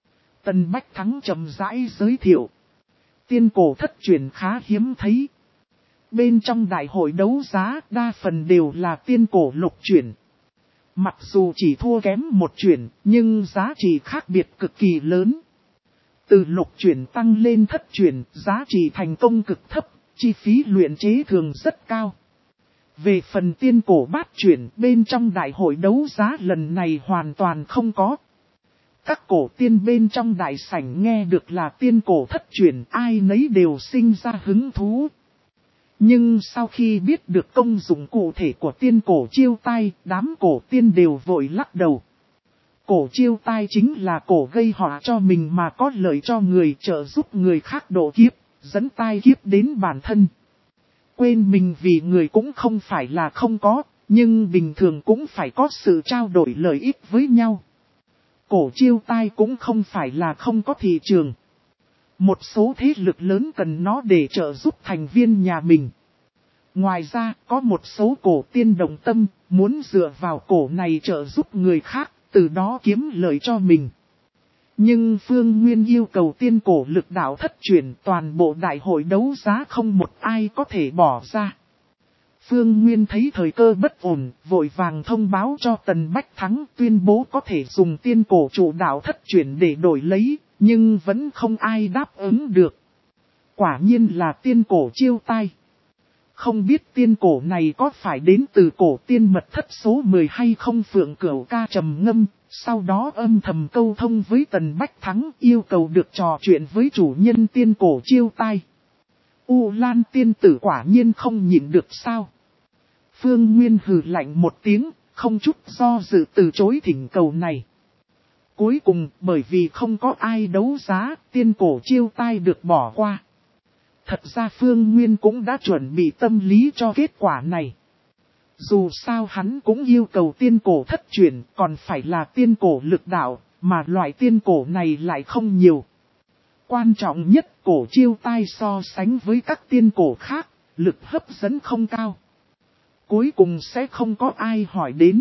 Tần Bách Thắng chậm rãi giới thiệu. Tiên cổ thất truyền khá hiếm thấy. Bên trong đại hội đấu giá đa phần đều là tiên cổ lục truyền. Mặc dù chỉ thua kém một truyền, nhưng giá trị khác biệt cực kỳ lớn. Từ lục truyền tăng lên thất truyền, giá trị thành công cực thấp, chi phí luyện chế thường rất cao. Về phần tiên cổ bát truyền, bên trong đại hội đấu giá lần này hoàn toàn không có. Các cổ tiên bên trong đại sảnh nghe được là tiên cổ thất truyền, ai nấy đều sinh ra hứng thú. Nhưng sau khi biết được công dụng cụ thể của tiên cổ Chiêu Tai, đám cổ tiên đều vội lắc đầu. Cổ Chiêu Tai chính là cổ gây họa cho mình mà có lợi cho người, trợ giúp người khác độ kiếp, dẫn tai kiếp đến bản thân. Quên mình vì người cũng không phải là không có, nhưng bình thường cũng phải có sự trao đổi lợi ích với nhau. Cổ Chiêu Tai cũng không phải là không có thị trường. Một số thế lực lớn cần nó để trợ giúp thành viên nhà mình. Ngoài ra, có một số cổ tiên đồng tâm, muốn dựa vào cổ này trợ giúp người khác, từ đó kiếm lợi cho mình. Nhưng Phương Nguyên yêu cầu tiên cổ lực đạo thất truyền, toàn bộ đại hội đấu giá không một ai có thể bỏ ra. Phương Nguyên thấy thời cơ bất ổn, vội vàng thông báo cho Tần Bách Thắng tuyên bố có thể dùng tiên cổ chủ đạo thất truyền để đổi lấy, nhưng vẫn không ai đáp ứng được. Quả nhiên là tiên cổ Chiêu Tai. Không biết tiên cổ này có phải đến từ cổ tiên mật thất số mười hay không. Phượng Cửu Ca trầm ngâm, sau đó âm thầm câu thông với Tần Bách Thắng yêu cầu được trò chuyện với chủ nhân tiên cổ Chiêu Tai. U Lan tiên tử quả nhiên không nhịn được sao. Phương Nguyên hừ lạnh một tiếng, không chút do dự từ chối thỉnh cầu này. Cuối cùng, bởi vì không có ai đấu giá, tiên cổ Chiêu Tai được bỏ qua. Thật ra Phương Nguyên cũng đã chuẩn bị tâm lý cho kết quả này. Dù sao hắn cũng yêu cầu tiên cổ thất truyền, còn phải là tiên cổ lực đạo, mà loại tiên cổ này lại không nhiều. Quan trọng nhất, cổ Chiêu Tai so sánh với các tiên cổ khác, lực hấp dẫn không cao. Cuối cùng sẽ không có ai hỏi đến.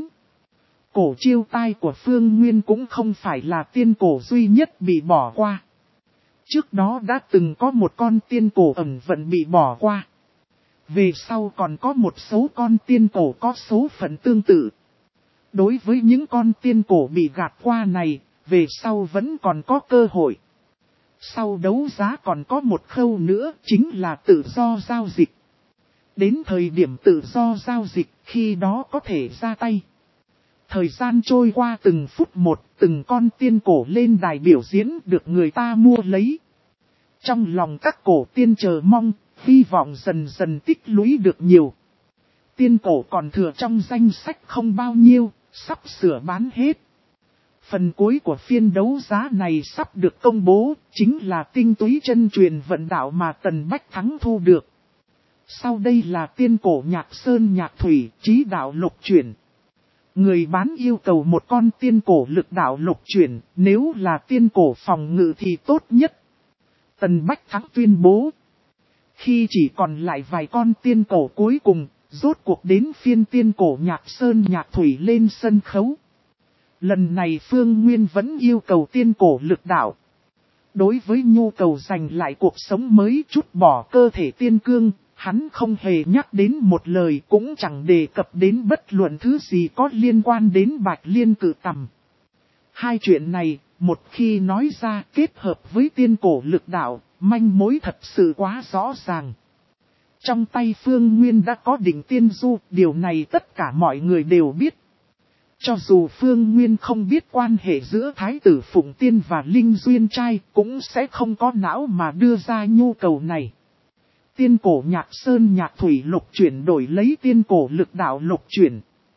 Cổ Chiêu Tai của Phương Nguyên cũng không phải là tiên cổ duy nhất bị bỏ qua. Trước đó đã từng có một con tiên cổ ẩn vận bị bỏ qua. Về sau còn có một số con tiên cổ có số phận tương tự. Đối với những con tiên cổ bị gạt qua này, về sau vẫn còn có cơ hội. Sau đấu giá còn có một khâu nữa, chính là tự do giao dịch. Đến thời điểm tự do giao dịch, khi đó có thể ra tay. Thời gian trôi qua từng phút một, từng con tiên cổ lên đài biểu diễn được người ta mua lấy. Trong lòng các cổ tiên chờ mong, hy vọng dần dần tích lũy được nhiều. Tiên cổ còn thừa trong danh sách không bao nhiêu, sắp sửa bán hết. Phần cuối của phiên đấu giá này sắp được công bố, chính là tinh túy chân truyền vận đạo mà Tần Bách Thắng thu được. Sau đây là tiên cổ Nhạc Sơn Nhạc Thủy, trí đạo lục chuyển. Người bán yêu cầu một con tiên cổ lực đạo lục chuyển, nếu là tiên cổ phòng ngự thì tốt nhất. Tần Bách Thắng tuyên bố. Khi chỉ còn lại vài con tiên cổ cuối cùng, rốt cuộc đến phiên tiên cổ Nhạc Sơn Nhạc Thủy lên sân khấu. Lần này Phương Nguyên vẫn yêu cầu tiên cổ lực đạo. Đối với nhu cầu giành lại cuộc sống mới chút bỏ cơ thể tiên cương, hắn không hề nhắc đến một lời, cũng chẳng đề cập đến bất luận thứ gì có liên quan đến Bạch Liên Cự Tầm. Hai chuyện này, một khi nói ra kết hợp với tiên cổ lực đạo, manh mối thật sự quá rõ ràng. Trong tay Phương Nguyên đã có đỉnh tiên du, điều này tất cả mọi người đều biết. Cho dù Phương Nguyên không biết quan hệ giữa Thái tử Phụng Tiên và Linh Duyên Trai, cũng sẽ không có não mà đưa ra nhu cầu này. Tiên cổ nhạc sơn nhạc thủy lục chuyển đổi lấy tiên cổ lực đạo lục chuyển.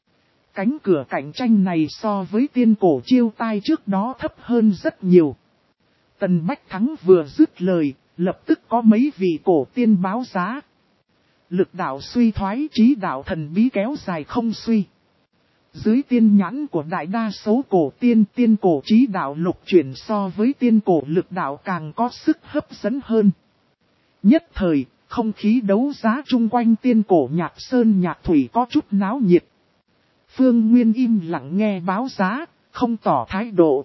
Cánh cửa cạnh tranh này so với tiên cổ chiêu tai trước đó thấp hơn rất nhiều. Tần Bách Thắng vừa dứt lời, lập tức có mấy vị cổ tiên báo giá. Lực đạo suy thoái, trí đạo thần bí kéo dài không suy. Dưới tiên nhãn của đại đa số cổ tiên, tiên cổ trí đạo lục chuyển so với tiên cổ lực đạo càng có sức hấp dẫn hơn. Nhất thời, không khí đấu giá chung quanh tiên cổ nhạc sơn nhạc thủy có chút náo nhiệt. Phương Nguyên im lặng nghe báo giá, không tỏ thái độ.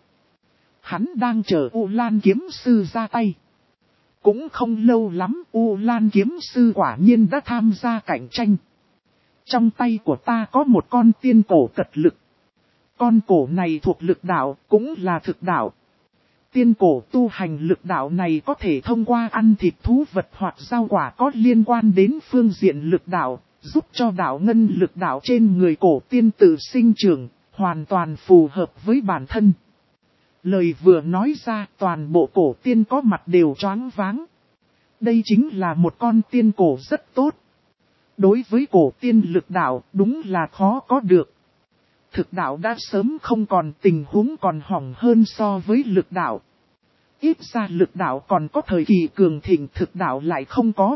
Hắn đang chờ U Lan kiếm sư ra tay. Cũng không lâu lắm, U Lan kiếm sư quả nhiên đã tham gia cạnh tranh. Trong tay của ta có một con tiên cổ cật lực. Con cổ này thuộc lực đạo, cũng là thực đạo. Tiên cổ tu hành lực đạo này có thể thông qua ăn thịt thú vật hoặc rau quả có liên quan đến phương diện lực đạo, giúp cho đạo ngân lực đạo trên người cổ tiên tự sinh trưởng, hoàn toàn phù hợp với bản thân. Lời vừa nói ra, toàn bộ cổ tiên có mặt đều choáng váng. Đây chính là một con tiên cổ rất tốt. Đối với cổ tiên lực đạo, đúng là khó có được. Thực đạo đã sớm không còn, tình huống còn hỏng hơn so với lực đạo. Ít ra lực đạo còn có thời kỳ cường thịnh, thực đạo lại không có.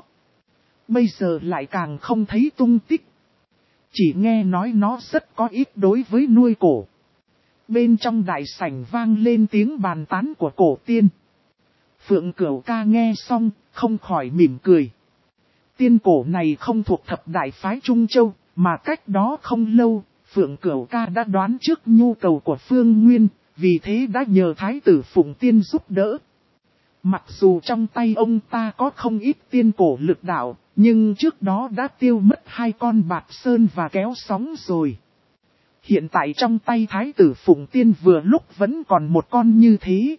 Bây giờ lại càng không thấy tung tích. Chỉ nghe nói nó rất có ích đối với nuôi cổ. Bên trong đại sảnh vang lên tiếng bàn tán của cổ tiên. Phượng Cửu Ca nghe xong, không khỏi mỉm cười. Tiên cổ này không thuộc thập đại phái Trung Châu, mà cách đó không lâu, Phượng Cửu Ca đã đoán trước nhu cầu của Phương Nguyên, vì thế đã nhờ Thái tử Phụng Tiên giúp đỡ. Mặc dù trong tay ông ta có không ít tiên cổ lực đạo, nhưng trước đó đã tiêu mất hai con bạc sơn và kéo sóng rồi. Hiện tại trong tay Thái tử Phụng Tiên vừa lúc vẫn còn một con như thế.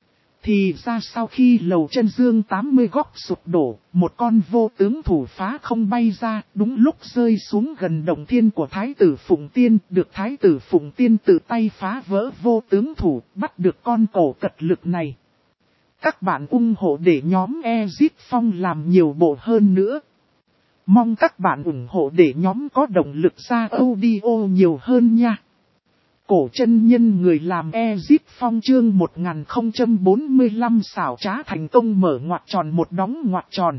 Thì ra sau khi lầu chân dương tám mươi góc sụp đổ, một con vô tướng thủ phá không bay ra, đúng lúc rơi xuống gần động thiên của Thái tử Phụng Tiên, được Thái tử Phụng Tiên tự tay phá vỡ vô tướng thủ, bắt được con cổ cật lực này. Các bạn ủng hộ để nhóm Exit Phong làm nhiều bộ hơn nữa. Mong các bạn ủng hộ để nhóm có động lực ra audio nhiều hơn nha. Cổ chân nhân người làm Exit Phong chương một nghìn không trăm bốn mươi lăm xảo trá thành công mở ngoặc tròn một đóng ngoặc tròn.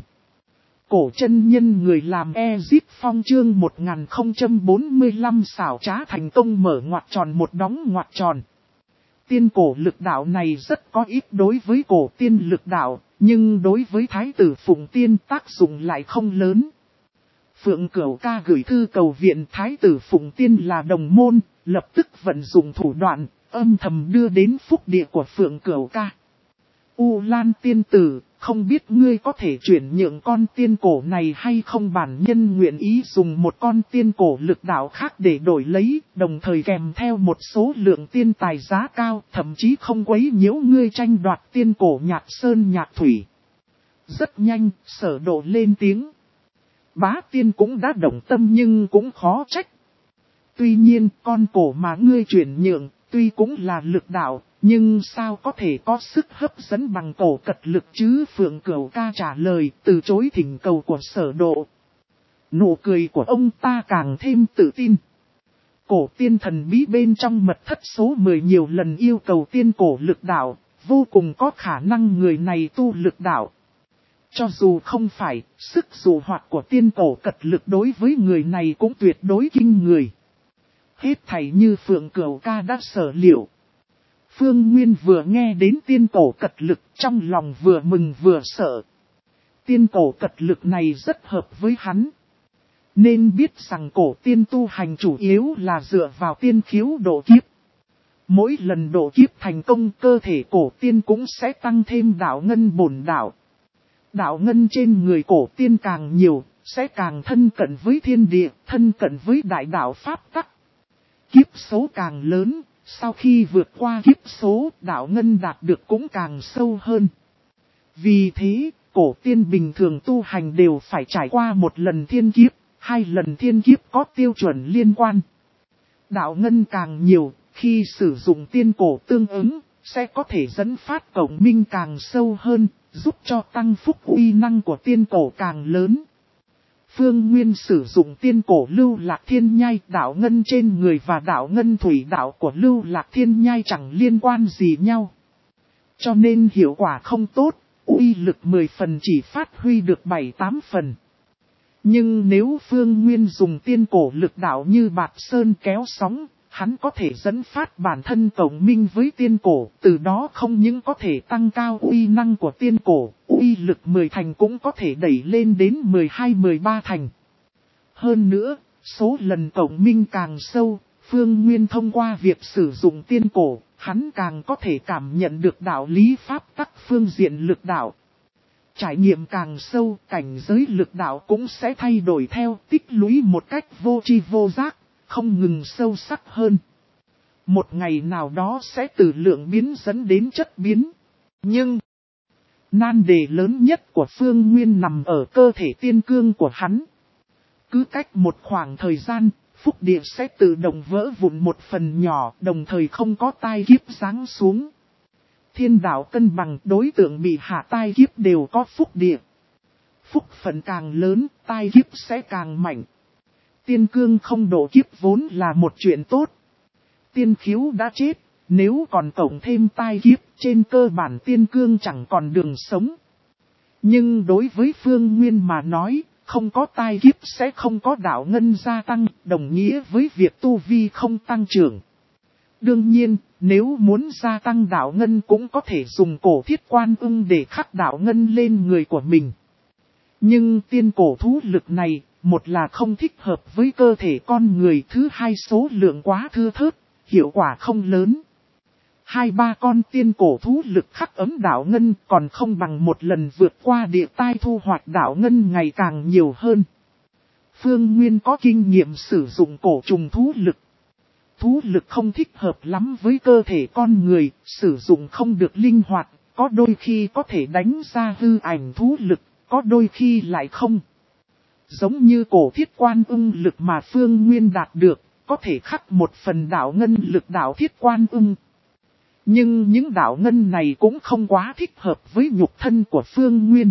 Cổ chân nhân người làm Exit Phong chương một nghìn không trăm bốn mươi lăm xảo trá thành công mở ngoặc tròn một đóng ngoặc tròn. Tiên cổ lực đạo này rất có ích đối với cổ tiên lực đạo, nhưng đối với Thái tử Phụng Tiên tác dụng lại không lớn. Phượng Cửu Ca gửi thư cầu viện Thái tử Phụng Tiên là đồng môn, lập tức vận dụng thủ đoạn, âm thầm đưa đến phúc địa của Phượng Cửu Ca. U Lan tiên tử, không biết ngươi có thể chuyển nhượng con tiên cổ này hay không, bản nhân nguyện ý dùng một con tiên cổ lực đạo khác để đổi lấy, đồng thời kèm theo một số lượng tiên tài giá cao, thậm chí không quấy nhiễu ngươi tranh đoạt tiên cổ nhạc sơn nhạc thủy. Rất nhanh, Sở Độ lên tiếng. Bá tiên cũng đã động tâm nhưng cũng khó trách. Tuy nhiên, con cổ mà ngươi chuyển nhượng, tuy cũng là lực đạo, nhưng sao có thể có sức hấp dẫn bằng cổ cật lực chứ? Phượng Cửu Ca trả lời, từ chối thỉnh cầu của Sở Độ. Nụ cười của ông ta càng thêm tự tin. Cổ tiên thần bí bên trong mật thất số mười nhiều lần yêu cầu tiên cổ lực đạo, vô cùng có khả năng người này tu lực đạo. Cho dù không phải, sức dụ hoạt của tiên cổ cật lực đối với người này cũng tuyệt đối kinh người. Hết thảy như Phượng Cửu Ca đã sở liệu. Phương Nguyên vừa nghe đến tiên cổ cật lực, trong lòng vừa mừng vừa sợ. Tiên cổ cật lực này rất hợp với hắn. Nên biết rằng cổ tiên tu hành chủ yếu là dựa vào tiên khiếu độ kiếp. Mỗi lần độ kiếp thành công, cơ thể cổ tiên cũng sẽ tăng thêm đạo ngân bổn đạo. Đạo ngân trên người cổ tiên càng nhiều, sẽ càng thân cận với thiên địa, thân cận với đại đạo pháp tắc. Kiếp số càng lớn, sau khi vượt qua kiếp số, đạo ngân đạt được cũng càng sâu hơn. Vì thế, cổ tiên bình thường tu hành đều phải trải qua một lần thiên kiếp, hai lần thiên kiếp có tiêu chuẩn liên quan. Đạo ngân càng nhiều, khi sử dụng tiên cổ tương ứng, sẽ có thể dẫn phát cộng minh càng sâu hơn, giúp cho tăng phúc uy năng của tiên cổ càng lớn. Phương Nguyên sử dụng tiên cổ lưu lạc thiên nhai, đạo ngân trên người và đạo ngân thủy đạo của lưu lạc thiên nhai chẳng liên quan gì nhau. Cho nên hiệu quả không tốt, uy lực mười phần chỉ phát huy được bảy tám phần. Nhưng nếu Phương Nguyên dùng tiên cổ lực đạo như bạt sơn kéo sóng, hắn có thể dẫn phát bản thân cộng minh với tiên cổ, từ đó không những có thể tăng cao uy năng của tiên cổ, uy lực mười thành cũng có thể đẩy lên đến mười hai mười ba thành. Hơn nữa, số lần cộng minh càng sâu, Phương Nguyên thông qua việc sử dụng tiên cổ, hắn càng có thể cảm nhận được đạo lý pháp tắc phương diện lực đạo. Trải nghiệm càng sâu, cảnh giới lực đạo cũng sẽ thay đổi theo, tích lũy một cách vô tri vô giác, không ngừng sâu sắc hơn. Một ngày nào đó sẽ từ lượng biến dẫn đến chất biến. Nhưng, nan đề lớn nhất của Phương Nguyên nằm ở cơ thể tiên cương của hắn. Cứ cách một khoảng thời gian, phúc địa sẽ tự động vỡ vụn một phần nhỏ, đồng thời không có tai kiếp giáng xuống. Thiên đạo cân bằng, đối tượng bị hạ tai kiếp đều có phúc địa. Phúc phần càng lớn, tai kiếp sẽ càng mạnh. Tiên cương không độ kiếp vốn là một chuyện tốt. Tiên khiếu đã chết, nếu còn cộng thêm tai kiếp, trên cơ bản tiên cương chẳng còn đường sống. Nhưng đối với Phương Nguyên mà nói, không có tai kiếp sẽ không có đạo ngân gia tăng, đồng nghĩa với việc tu vi không tăng trưởng. Đương nhiên, nếu muốn gia tăng đạo ngân cũng có thể dùng cổ thiết quan ưng để khắc đạo ngân lên người của mình. Nhưng tiên cổ thú lực này, một là không thích hợp với cơ thể con người, thứ hai số lượng quá thưa thớt, hiệu quả không lớn. Hai ba con tiên cổ thú lực khắc ấm đạo ngân còn không bằng một lần vượt qua địa tai thu hoạch đạo ngân ngày càng nhiều hơn. Phương Nguyên có kinh nghiệm sử dụng cổ trùng thú lực. Thú lực không thích hợp lắm với cơ thể con người, sử dụng không được linh hoạt, có đôi khi có thể đánh ra hư ảnh thú lực, có đôi khi lại không. Giống như cổ thiết quan ưng lực mà Phương Nguyên đạt được, có thể khắc một phần đạo ngân lực đạo thiết quan ưng. Nhưng những đạo ngân này cũng không quá thích hợp với nhục thân của Phương Nguyên.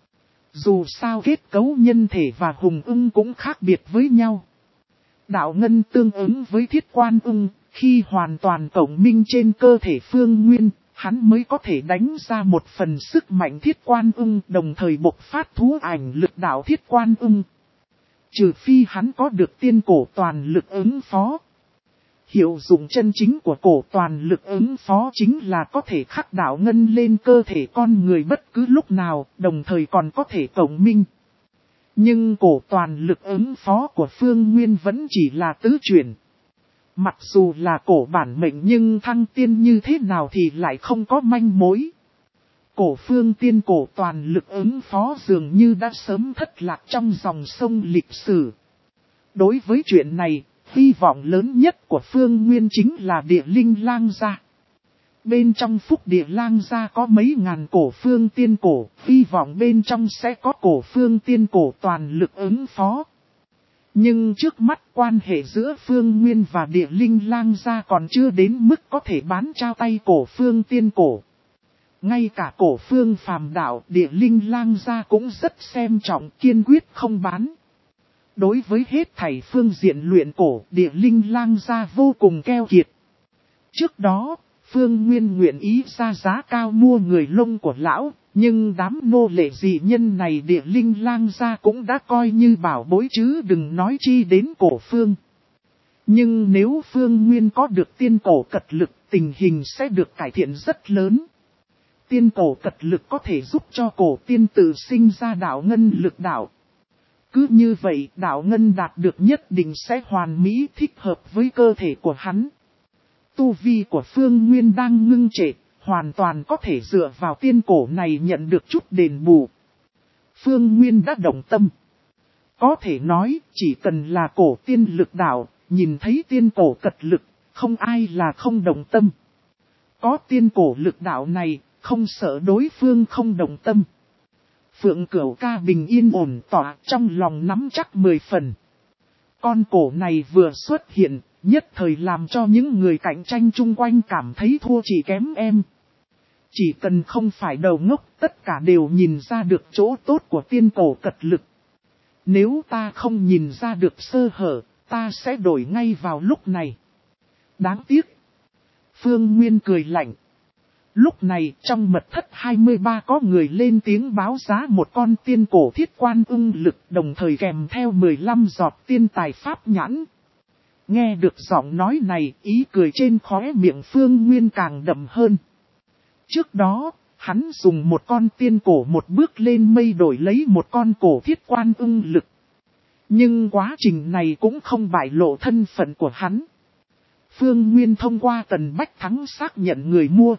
Dù sao kết cấu nhân thể và hùng ưng cũng khác biệt với nhau. Đạo ngân tương ứng với thiết quan ưng, khi hoàn toàn cộng minh trên cơ thể Phương Nguyên, hắn mới có thể đánh ra một phần sức mạnh thiết quan ưng, đồng thời bộc phát thú ảnh lực đạo thiết quan ưng. Trừ phi hắn có được tiên cổ toàn lực ứng phó. Hiệu dụng chân chính của cổ toàn lực ứng phó chính là có thể khắc đạo ngân lên cơ thể con người bất cứ lúc nào, đồng thời còn có thể cộng minh. Nhưng cổ toàn lực ứng phó của Phương Nguyên vẫn chỉ là tứ chuyển. Mặc dù là cổ bản mệnh nhưng thăng tiên như thế nào thì lại không có manh mối. Cổ phương tiên cổ toàn lực ứng phó dường như đã sớm thất lạc trong dòng sông lịch sử. Đối với chuyện này, hy vọng lớn nhất của Phương Nguyên chính là địa linh lang gia. Bên trong phúc địa lang gia có mấy ngàn cổ phương tiên cổ, hy vọng bên trong sẽ có cổ phương tiên cổ toàn lực ứng phó. Nhưng trước mắt quan hệ giữa Phương Nguyên và địa linh lang gia còn chưa đến mức có thể bán trao tay cổ phương tiên cổ. Ngay cả cổ phương phàm đạo địa linh lang gia cũng rất xem trọng, kiên quyết không bán. Đối với hết thảy phương diện luyện cổ, địa linh lang gia vô cùng keo kiệt. Trước đó, Phương Nguyên nguyện ý ra giá cao mua người lông của lão, nhưng đám nô lệ dị nhân này địa linh lang gia cũng đã coi như bảo bối chứ đừng nói chi đến cổ phương. Nhưng nếu Phương Nguyên có được tiên cổ cật lực, tình hình sẽ được cải thiện rất lớn. Tiên cổ cật lực có thể giúp cho cổ tiên tự sinh ra đạo ngân lực đạo. Cứ như vậy đạo ngân đạt được nhất định sẽ hoàn mỹ thích hợp với cơ thể của hắn. Tu vi của Phương Nguyên đang ngưng trệ, hoàn toàn có thể dựa vào tiên cổ này nhận được chút đền bù. Phương Nguyên đã động tâm. Có thể nói chỉ cần là cổ tiên lực đạo, nhìn thấy tiên cổ cật lực, không ai là không động tâm. Có tiên cổ lực đạo này, không sợ đối phương không động tâm. Phượng Cửu Ca bình yên ổn tỏa, trong lòng nắm chắc mười phần. Con cổ này vừa xuất hiện, nhất thời làm cho những người cạnh tranh chung quanh cảm thấy thua chỉ kém em. Chỉ cần không phải đầu ngốc, tất cả đều nhìn ra được chỗ tốt của tiên cổ cật lực. Nếu ta không nhìn ra được sơ hở, ta sẽ đổi ngay vào lúc này. Đáng tiếc. Phương Nguyên cười lạnh. Lúc này trong mật thất hai mươi ba có người lên tiếng báo giá một con tiên cổ thiết quan ưng lực, đồng thời kèm theo mười lăm giọt tiên tài pháp nhãn. Nghe được giọng nói này, ý cười trên khóe miệng Phương Nguyên càng đậm hơn. Trước đó, hắn dùng một con tiên cổ một bước lên mây đổi lấy một con cổ thiết quan ưng lực. Nhưng quá trình này cũng không bại lộ thân phận của hắn. Phương Nguyên thông qua Tần Bách Thắng xác nhận người mua.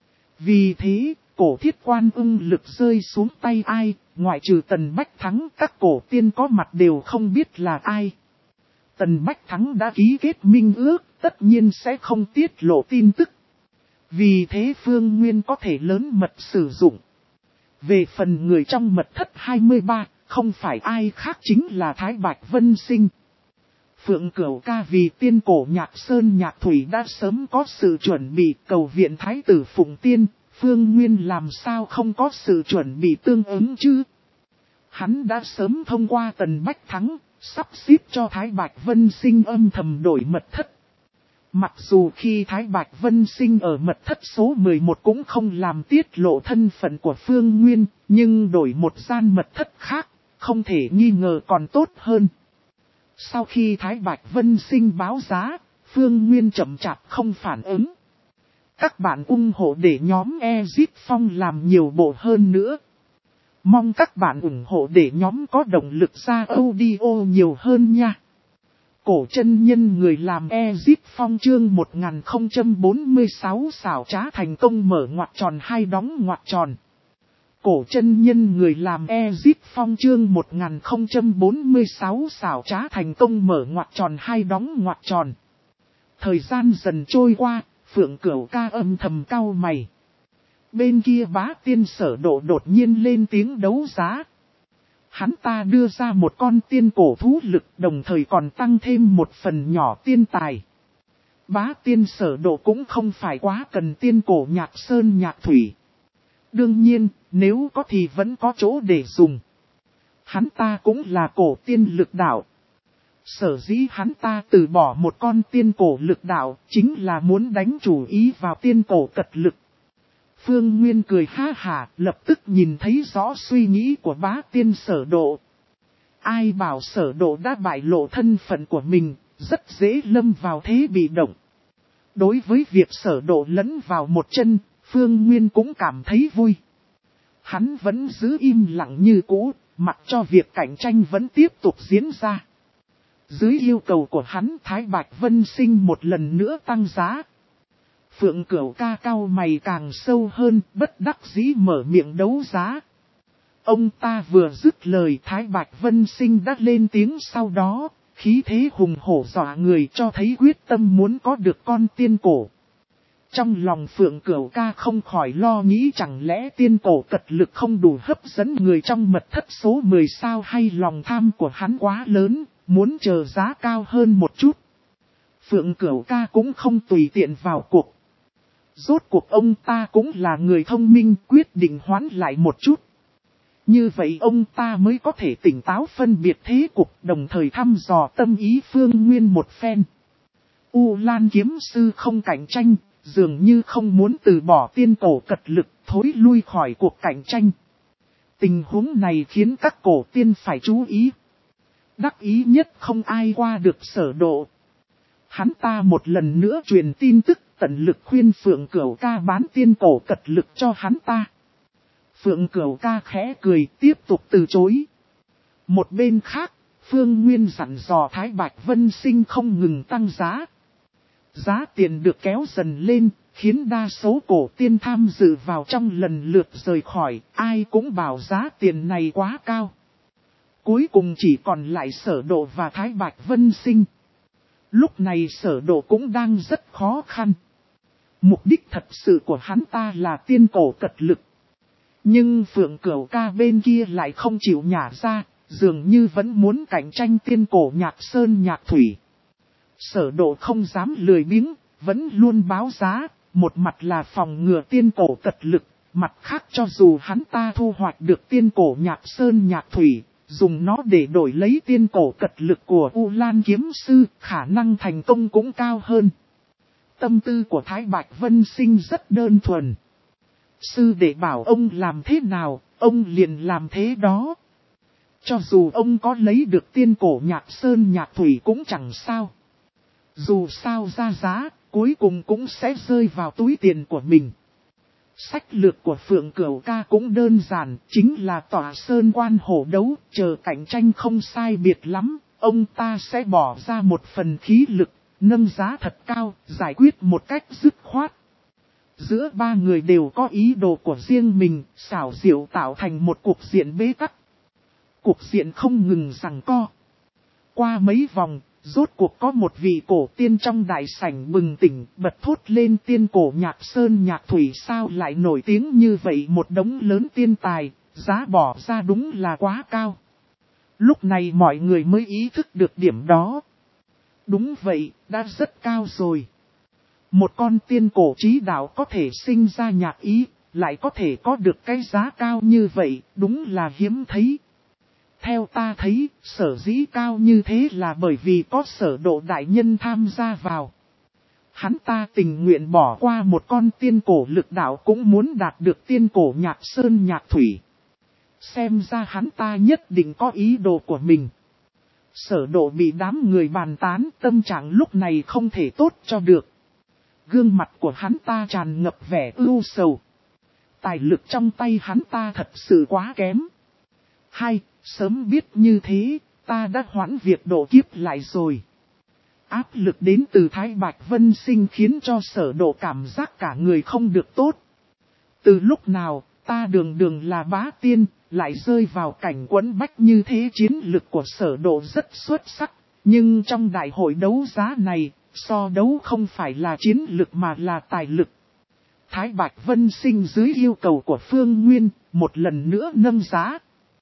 Vì thế, cổ thiết quan ưng lực rơi xuống tay ai, ngoại trừ Tần Bách Thắng, các cổ tiên có mặt đều không biết là ai. Tần Bách Thắng đã ký kết minh ước, tất nhiên sẽ không tiết lộ tin tức. Vì thế Phương Nguyên có thể lớn mật sử dụng. Về phần người trong mật thất hai mươi ba, không phải ai khác chính là Thái Bạch Vân Sinh. Phượng Cửu Ca vì tiên cổ Nhạc Sơn Nhạc Thủy đã sớm có sự chuẩn bị cầu viện Thái tử Phụng Tiên, Phương Nguyên làm sao không có sự chuẩn bị tương ứng chứ? Hắn đã sớm thông qua Tần Bách Thắng, sắp xếp cho Thái Bạch Vân Sinh âm thầm đổi mật thất. Mặc dù khi Thái Bạch Vân Sinh ở mật thất số mười một cũng không làm tiết lộ thân phận của Phương Nguyên, nhưng đổi một gian mật thất khác, không thể nghi ngờ còn tốt hơn. Sau khi Thái Bạch Vân Sinh báo giá, Phương Nguyên chậm chạp không phản ứng. Các bạn ủng hộ để nhóm Exit Phong làm nhiều bộ hơn nữa. Mong các bạn ủng hộ để nhóm có động lực ra audio nhiều hơn nha. Cổ chân nhân người làm Exit Phong chương một nghìn không trăm bốn mươi sáu xảo trá thành công mở ngoặc tròn hai đóng ngoặc tròn. Cổ chân nhân người làm Exit Phong chương một nghìn không trăm bốn mươi sáu xảo trá thành công mở ngoặc tròn hai đóng ngoặc tròn. Thời gian dần trôi qua, Phượng Cửu Ca âm thầm cau mày. Bên kia Bá Tiên Sở Độ đột nhiên lên tiếng đấu giá. Hắn ta đưa ra một con tiên cổ thú lực, đồng thời còn tăng thêm một phần nhỏ tiên tài. Bá Tiên Sở Độ cũng không phải quá cần tiên cổ Nhạc Sơn Nhạc Thủy. Đương nhiên, nếu có thì vẫn có chỗ để dùng. Hắn ta cũng là cổ tiên lực đạo. Sở dĩ hắn ta từ bỏ một con tiên cổ lực đạo, chính là muốn đánh chủ ý vào tiên cổ cật lực. Phương Nguyên cười ha hả, lập tức nhìn thấy rõ suy nghĩ của Bá Tiên Sở Độ. Ai bảo Sở Độ đã bại lộ thân phận của mình, rất dễ lâm vào thế bị động. Đối với việc Sở Độ lấn vào một chân, Phương Nguyên cũng cảm thấy vui. Hắn vẫn giữ im lặng như cũ, mặc cho việc cạnh tranh vẫn tiếp tục diễn ra. Dưới yêu cầu của hắn, Thái Bạch Vân Sinh một lần nữa tăng giá. Phượng Cửu Ca cau mày càng sâu hơn, bất đắc dĩ mở miệng đấu giá. Ông ta vừa dứt lời, Thái Bạch Vân Sinh đã lên tiếng sau đó, khí thế hùng hổ dọa người cho thấy quyết tâm muốn có được con tiên cổ. Trong lòng Phượng Cửu Ca không khỏi lo nghĩ chẳng lẽ tiên cổ cật lực không đủ hấp dẫn người trong mật thất số mười sao, hay lòng tham của hắn quá lớn, muốn chờ giá cao hơn một chút. Phượng Cửu Ca cũng không tùy tiện vào cuộc. Rốt cuộc ông ta cũng là người thông minh, quyết định hoán lại một chút. Như vậy ông ta mới có thể tỉnh táo phân biệt thế cục, đồng thời thăm dò tâm ý Phương Nguyên một phen. U Lan kiếm sư không cạnh tranh, dường như không muốn từ bỏ tiên cổ cật lực, thối lui khỏi cuộc cạnh tranh. Tình huống này khiến các cổ tiên phải chú ý. Đắc ý nhất không ai qua được Sở Độ. Hắn ta một lần nữa truyền tin tức, tận lực khuyên Phượng Cửu Ca bán tiên cổ cật lực cho hắn ta. Phượng Cửu Ca khẽ cười, tiếp tục từ chối. Một bên khác, Phương Nguyên dặn dò Thái Bạch Vân Sinh không ngừng tăng giá. Giá tiền được kéo dần lên, khiến đa số cổ tiên tham dự vào trong lần lượt rời khỏi, ai cũng bảo giá tiền này quá cao. Cuối cùng chỉ còn lại Sở Độ và Thái Bạch Vân Sinh. Lúc này Sở Độ cũng đang rất khó khăn. Mục đích thật sự của hắn ta là tiên cổ cật lực. Nhưng Phượng Cửu ca bên kia lại không chịu nhả ra, dường như vẫn muốn cạnh tranh tiên cổ Nhạc Sơn Nhạc Thủy. Sở Độ không dám lười biếng, vẫn luôn báo giá, một mặt là phòng ngừa tiên cổ cật lực, mặt khác cho dù hắn ta thu hoạch được tiên cổ Nhạc Sơn Nhạc Thủy, dùng nó để đổi lấy tiên cổ cật lực của U Lan kiếm sư, khả năng thành công cũng cao hơn. Tâm tư của Thái Bạch Vân Sinh rất đơn thuần. Sư đệ bảo ông làm thế nào, ông liền làm thế đó. Cho dù ông có lấy được tiên cổ Nhạc Sơn Nhạc Thủy cũng chẳng sao. Dù sao ra giá, cuối cùng cũng sẽ rơi vào túi tiền của mình. Sách lược của Phượng Cửu ca cũng đơn giản, chính là tỏa sơn quan hổ đấu, chờ cạnh tranh không sai biệt lắm, ông ta sẽ bỏ ra một phần khí lực, nâng giá thật cao, giải quyết một cách dứt khoát. Giữa ba người đều có ý đồ của riêng mình, xảo diệu tạo thành một cuộc diện bế tắc. Cuộc diện không ngừng giằng co. Qua mấy vòng, rốt cuộc có một vị cổ tiên trong đại sảnh bừng tỉnh, bật thốt lên tiên cổ Nhạc Sơn Nhạc Thủy sao lại nổi tiếng như vậy, một đống lớn tiên tài, giá bỏ ra đúng là quá cao. Lúc này mọi người mới ý thức được điểm đó. Đúng vậy, đã rất cao rồi. Một con tiên cổ trí đạo có thể sinh ra nhạc ý, lại có thể có được cái giá cao như vậy, đúng là hiếm thấy. Theo ta thấy, sở dĩ cao như thế là bởi vì có Sở Độ đại nhân tham gia vào. Hắn ta tình nguyện bỏ qua một con tiên cổ lực đạo cũng muốn đạt được tiên cổ Nhạc Sơn Nhạc Thủy. Xem ra hắn ta nhất định có ý đồ của mình. Sở Độ bị đám người bàn tán, tâm trạng lúc này không thể tốt cho được. Gương mặt của hắn ta tràn ngập vẻ ưu sầu. Tài lực trong tay hắn ta thật sự quá kém. Hay, sớm biết như thế, ta đã hoãn việc độ kiếp lại rồi. Áp lực đến từ Thái Bạch Vân Sinh khiến cho Sở Độ cảm giác cả người không được tốt. Từ lúc nào, ta đường đường là bá tiên, lại rơi vào cảnh quẫn bách như thế. Chiến lực của Sở Độ rất xuất sắc, nhưng trong đại hội đấu giá này, so đấu không phải là chiến lực mà là tài lực. Thái Bạch Vân Sinh dưới yêu cầu của Phương Nguyên, một lần nữa nâng giá.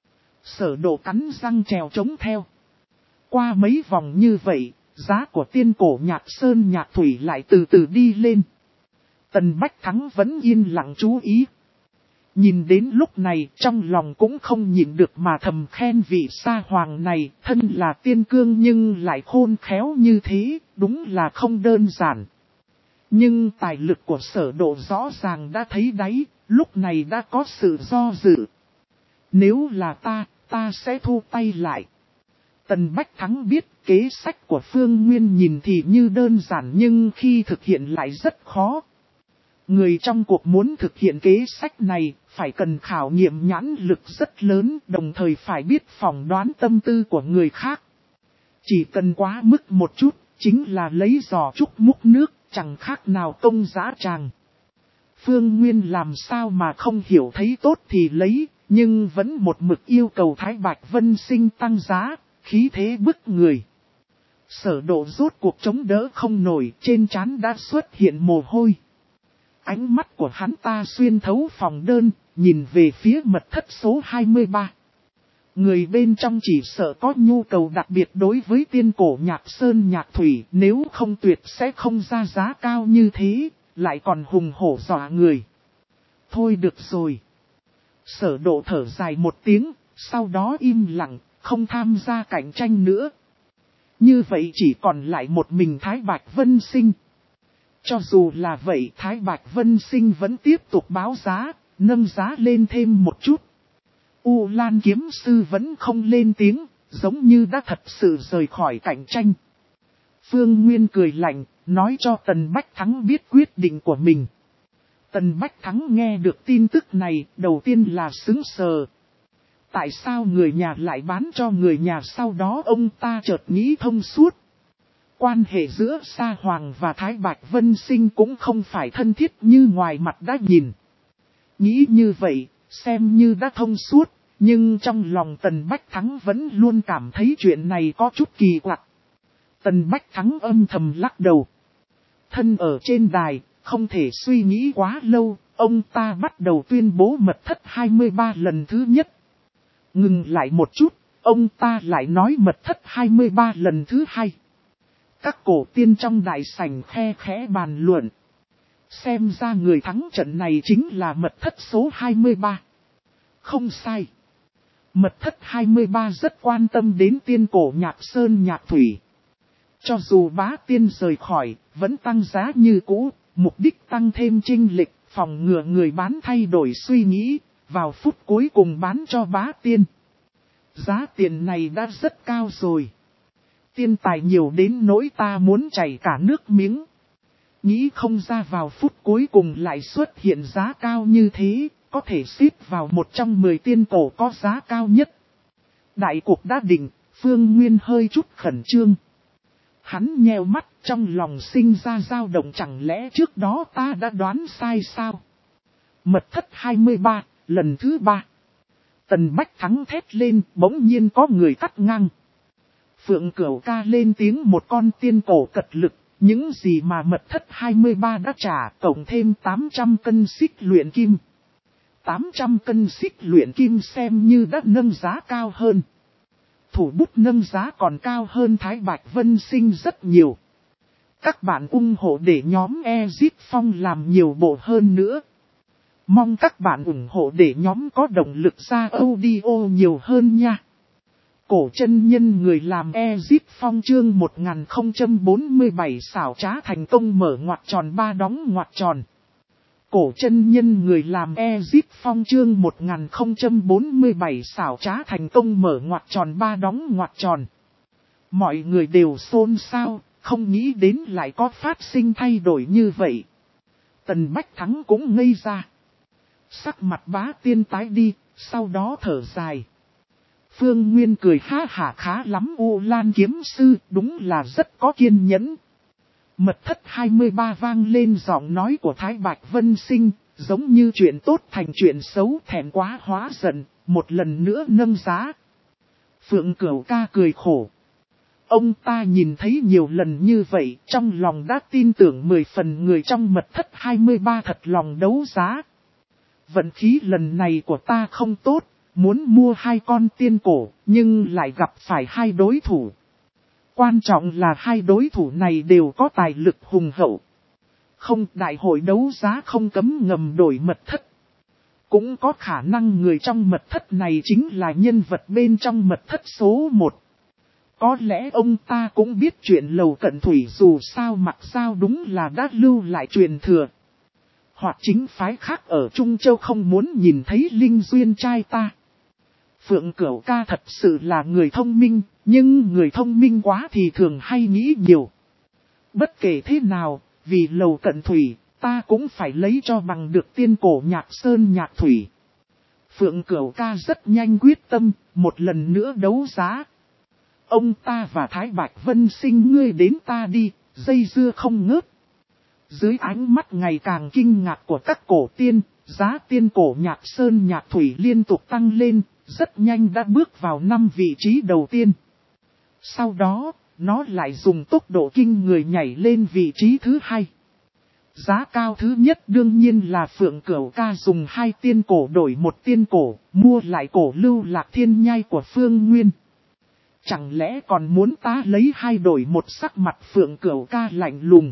Sở Độ cắn răng trèo chống theo. Qua mấy vòng như vậy, giá của tiên cổ Nhạc Sơn Nhạc Thủy lại từ từ đi lên. Tần Bách Thắng vẫn yên lặng chú ý. Nhìn đến lúc này, trong lòng cũng không nhịn được mà thầm khen vị sa hoàng này, thân là tiên cương nhưng lại khôn khéo như thế, đúng là không đơn giản. Nhưng tài lực của Sở Độ rõ ràng đã thấy đáy, lúc này đã có sự do dự. Nếu là ta, ta sẽ thu tay lại. Tần Bách Thắng biết kế sách của Phương Nguyên nhìn thì như đơn giản nhưng khi thực hiện lại rất khó. Người trong cuộc muốn thực hiện kế sách này, phải cần khảo nghiệm nhãn lực rất lớn, đồng thời phải biết phỏng đoán tâm tư của người khác. Chỉ cần quá mức một chút, chính là lấy giò trúc múc nước, chẳng khác nào công giá tràng. Phương Nguyên làm sao mà không hiểu thấy tốt thì lấy, nhưng vẫn một mực yêu cầu Thái Bạch Vân Sinh tăng giá, khí thế bức người. Sở Độ rốt cuộc chống đỡ không nổi, trên trán đã xuất hiện mồ hôi. Ánh mắt của hắn ta xuyên thấu phòng đơn, nhìn về phía mật thất số hai mươi ba. Người bên trong chỉ sợ có nhu cầu đặc biệt đối với tiên cổ Nhạc Sơn Nhạc Thủy, nếu không tuyệt sẽ không ra giá cao như thế, lại còn hùng hổ dọa người. Thôi được rồi. Sở Độ thở dài một tiếng, sau đó im lặng, không tham gia cạnh tranh nữa. Như vậy chỉ còn lại một mình Thái Bạch Vân Sinh. Cho dù là vậy, Thái Bạch Vân Sinh vẫn tiếp tục báo giá, nâng giá lên thêm một chút. U Lan kiếm sư vẫn không lên tiếng, giống như đã thật sự rời khỏi cạnh tranh. Phương Nguyên cười lạnh, nói cho Tần Bách Thắng biết quyết định của mình. Tần Bách Thắng nghe được tin tức này, đầu tiên là sững sờ. Tại sao người nhà lại bán cho người nhà, sau đó ông ta chợt nghĩ thông suốt. Quan hệ giữa Sa Hoàng và Thái Bạch Vân Sinh cũng không phải thân thiết như ngoài mặt đã nhìn. Nghĩ như vậy, xem như đã thông suốt, nhưng trong lòng Tần Bách Thắng vẫn luôn cảm thấy chuyện này có chút kỳ quặc. Tần Bách Thắng âm thầm lắc đầu. Thân ở trên đài, không thể suy nghĩ quá lâu, Ông ta bắt đầu tuyên bố mật thất hai mươi ba lần thứ nhất. Ngừng lại một chút, ông ta lại nói mật thất hai mươi ba lần thứ hai. Các cổ tiên trong đại sảnh khe khẽ bàn luận. Xem ra người thắng trận này chính là mật thất số hai mươi ba. Không sai. Mật thất hai mươi ba rất quan tâm đến tiên cổ Nhạc Sơn Nhạc Thủy. Cho dù bá tiên rời khỏi, vẫn tăng giá như cũ, mục đích tăng thêm chênh lệch, phòng ngừa người bán thay đổi suy nghĩ, vào phút cuối cùng bán cho bá tiên. Giá tiền này đã rất cao rồi. Tiên tài nhiều đến nỗi ta muốn chảy cả nước miếng. Nghĩ không ra vào phút cuối cùng lại xuất hiện giá cao như thế, có thể xếp vào một trong mười tiên cổ có giá cao nhất. Đại cục đã định, Phương Nguyên hơi chút khẩn trương. Hắn nheo mắt trong lòng sinh ra dao động, chẳng lẽ trước đó ta đã đoán sai sao? Mật thất hai mươi ba, lần thứ ba. Tần Bách Thắng thét lên, bỗng nhiên có người cắt ngang. Phượng Cửu ca lên tiếng, một con tiên cổ cật lực, những gì mà mật thất hai mươi ba đã trả, cộng thêm tám trăm cân xích luyện kim. tám trăm cân xích luyện kim xem như đã nâng giá cao hơn. Thủ bút nâng giá còn cao hơn Thái Bạch Vân Sinh rất nhiều. Các bạn ủng hộ để nhóm Exit Phong làm nhiều bộ hơn nữa. Mong các bạn ủng hộ để nhóm có động lực ra audio nhiều hơn nha. Cổ chân nhân người làm Exit Phong chương một nghìn không trăm bốn mươi bảy xảo trá thành công mở ngoặc tròn ba đóng ngoặc tròn. Cổ chân nhân người làm Exit Phong chương một nghìn không trăm bốn mươi bảy xảo trá thành công mở ngoặc tròn ba đóng ngoặc tròn. Mọi người đều xôn xao, không nghĩ đến lại có phát sinh thay đổi như vậy. Tần Bách Thắng cũng ngây ra. Sắc mặt bá tiên tái đi, sau đó thở dài. Phương Nguyên cười ha hả, khá lắm U Lan kiếm sư, đúng là rất có kiên nhẫn. Mật thất hai mươi ba vang lên giọng nói của Thái Bạch Vân Sinh, giống như chuyện tốt thành chuyện xấu, thẹn quá hóa giận, một lần nữa nâng giá. Phượng Cửu ca cười khổ. Ông ta nhìn thấy nhiều lần như vậy, trong lòng đã tin tưởng mười phần người trong mật thất hai mươi ba thật lòng đấu giá. Vận khí lần này của ta không tốt, muốn mua hai con tiên cổ, nhưng lại gặp phải hai đối thủ. Quan trọng là hai đối thủ này đều có tài lực hùng hậu. Không, đại hội đấu giá không cấm ngầm đổi mật thất. Cũng có khả năng người trong mật thất này chính là nhân vật bên trong mật thất số một. Có lẽ ông ta cũng biết chuyện Lầu Cận Thủy, dù sao mặc sao đúng là đã lưu lại truyền thừa. Hoặc chính phái khác ở Trung Châu không muốn nhìn thấy Linh Duyên trai ta. Phượng Cửu ca thật sự là người thông minh, nhưng người thông minh quá thì thường hay nghĩ nhiều. Bất kể thế nào, vì Lầu Cận Thủy, ta cũng phải lấy cho bằng được tiên cổ Nhạc Sơn Nhạc Thủy. Phượng Cửu ca rất nhanh quyết tâm, một lần nữa đấu giá. Ông ta và Thái Bạch Vân Sinh ngươi đến ta đi, dây dưa không ngớt. Dưới ánh mắt ngày càng kinh ngạc của các cổ tiên, giá tiên cổ Nhạc Sơn Nhạc Thủy liên tục tăng lên, rất nhanh đã bước vào năm vị trí đầu tiên. Sau đó, nó lại dùng tốc độ kinh người nhảy lên vị trí thứ hai. Giá cao thứ nhất đương nhiên là Phượng Cửu ca dùng hai tiên cổ đổi một tiên cổ, mua lại cổ lưu lạc thiên nhai của Phương Nguyên. Chẳng lẽ còn muốn ta lấy hai đổi một? Sắc mặt Phượng Cửu ca lạnh lùng.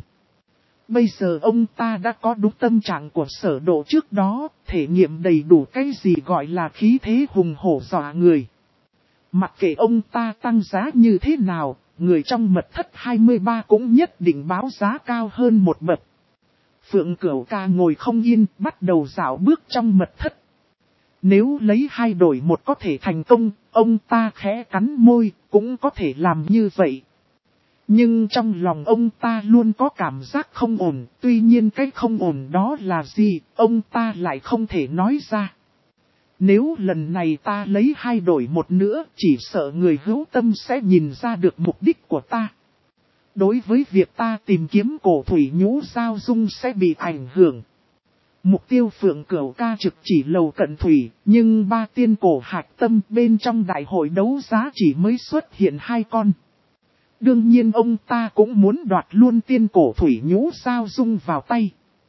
Bây giờ ông ta đã có đúng tâm trạng của Sở Độ trước đó, thể nghiệm đầy đủ cái gì gọi là khí thế hùng hổ dọa người. Mặc kệ ông ta tăng giá như thế nào, người trong mật thất hai mươi ba cũng nhất định báo giá cao hơn một bậc. Phượng Cửu ca ngồi không yên, bắt đầu dạo bước trong mật thất. Nếu lấy hai đổi một có thể thành công, ông ta khẽ cắn môi, cũng có thể làm như vậy. Nhưng trong lòng ông ta luôn có cảm giác không ổn, tuy nhiên cái không ổn đó là gì, ông ta lại không thể nói ra. Nếu lần này ta lấy hai đổi một nữa, chỉ sợ người hữu tâm sẽ nhìn ra được mục đích của ta. Đối với việc ta tìm kiếm cổ thủy nhũ giao dung sẽ bị ảnh hưởng. Mục tiêu Phượng Cửu ca trực chỉ Lầu Cận Thủy, nhưng ba tiên cổ hạch tâm bên trong đại hội đấu giá chỉ mới xuất hiện hai con. Đương nhiên ông ta cũng muốn đoạt luôn tiên cổ thủy nhũ giao dung vào tay.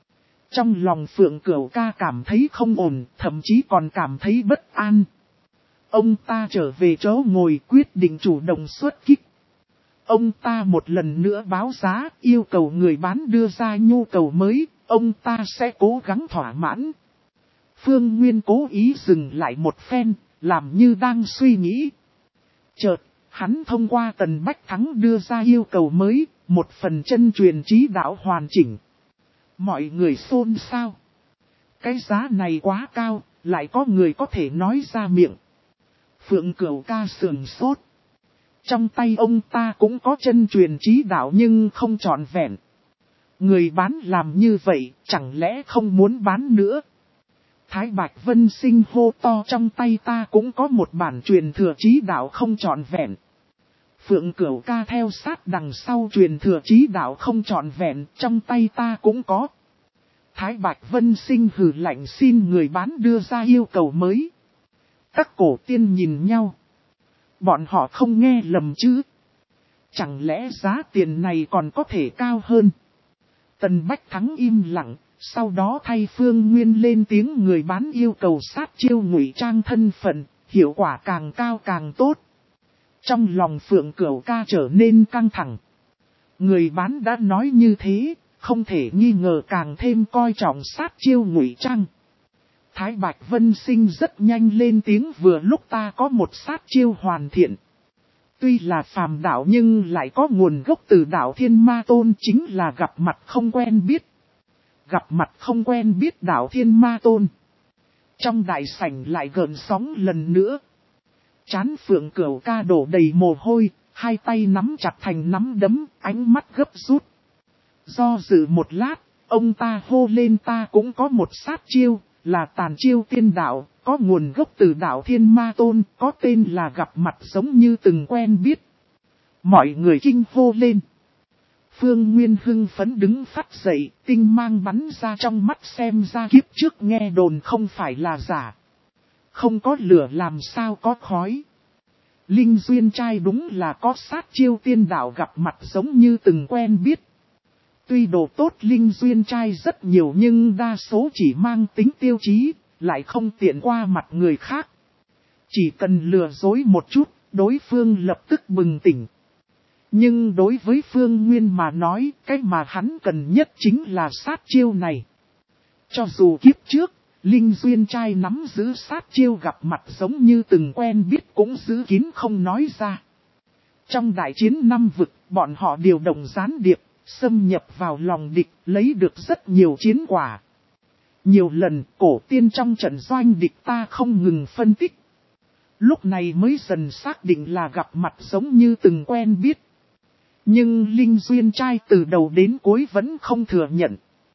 Trong lòng Phượng Cửu Ca cảm thấy không ổn, thậm chí còn cảm thấy bất an. Ông ta trở về chỗ ngồi quyết định chủ động xuất kích. Ông ta một lần nữa báo giá, yêu cầu người bán đưa ra nhu cầu mới, ông ta sẽ cố gắng thỏa mãn. Phương Nguyên cố ý dừng lại một phen, làm như đang suy nghĩ. Chợt, hắn thông qua Tần Bách Thắng đưa ra yêu cầu mới, một phần chân truyền trí đạo hoàn chỉnh. Mọi người xôn xao. Cái giá này quá cao, lại có người có thể nói ra miệng. Phượng Cửu Ca sườn sốt. Trong tay ông ta cũng có chân truyền trí đạo nhưng không trọn vẹn. Người bán làm như vậy, chẳng lẽ không muốn bán nữa? Thái Bạch Vân Sinh hô to, trong tay ta cũng có một bản truyền thừa trí đạo không trọn vẹn. Phượng Cửu Ca theo sát đằng sau, truyền thừa trí đạo không trọn vẹn, trong tay ta cũng có. Thái Bạch Vân Sinh hừ lạnh, xin người bán đưa ra yêu cầu mới. Các cổ tiên nhìn nhau. Bọn họ không nghe lầm chứ? Chẳng lẽ giá tiền này còn có thể cao hơn? Tần Bách Thắng im lặng, sau đó thay Phương Nguyên lên tiếng, người bán yêu cầu sát chiêu ngụy trang thân phận, hiệu quả càng cao càng tốt. Trong lòng Phượng Cửu Ca trở nên căng thẳng. Người bán đã nói như thế, không thể nghi ngờ càng thêm coi trọng sát chiêu ngụy trang. Thái Bạch Vân Sinh rất nhanh lên tiếng, vừa lúc ta có một sát chiêu hoàn thiện. Tuy là phàm đạo nhưng lại có nguồn gốc từ đạo Thiên Ma Tôn, chính là gặp mặt không quen biết. Gặp mặt không quen biết đạo Thiên Ma Tôn. Trong đại sảnh lại gợn sóng lần nữa. Trán Phượng Cửu Ca đổ đầy mồ hôi, hai tay nắm chặt thành nắm đấm, ánh mắt gấp rút. Do dự một lát, ông ta hô lên, ta cũng có một sát chiêu, là tàn chiêu tiên đạo, có nguồn gốc từ đạo Thiên Ma Tôn, có tên là gặp mặt giống như từng quen biết. Mọi người kinh hô lên. Phương Nguyên hưng phấn đứng phát dậy, tinh mang bắn ra trong mắt, xem ra kiếp trước nghe đồn không phải là giả. Không có lửa làm sao có khói. Linh Duyên trai đúng là có sát chiêu tiên đạo gặp mặt giống như từng quen biết. Tuy đồ tốt Linh Duyên trai rất nhiều nhưng đa số chỉ mang tính tiêu chí, lại không tiện qua mặt người khác. Chỉ cần lừa dối một chút, đối phương lập tức bừng tỉnh. Nhưng đối với Phương Nguyên mà nói, cái mà hắn cần nhất chính là sát chiêu này. Cho dù kiếp trước, Linh Duyên trai nắm giữ sát chiêu gặp mặt giống như từng quen biết cũng giữ kín không nói ra. Trong đại chiến năm vực, bọn họ điều động gián điệp, xâm nhập vào lòng địch, lấy được rất nhiều chiến quả. Nhiều lần, cổ tiên trong trận doanh địch ta không ngừng phân tích. Lúc này mới dần xác định là gặp mặt giống như từng quen biết. Nhưng Linh Duyên trai từ đầu đến cuối vẫn không thừa nhận.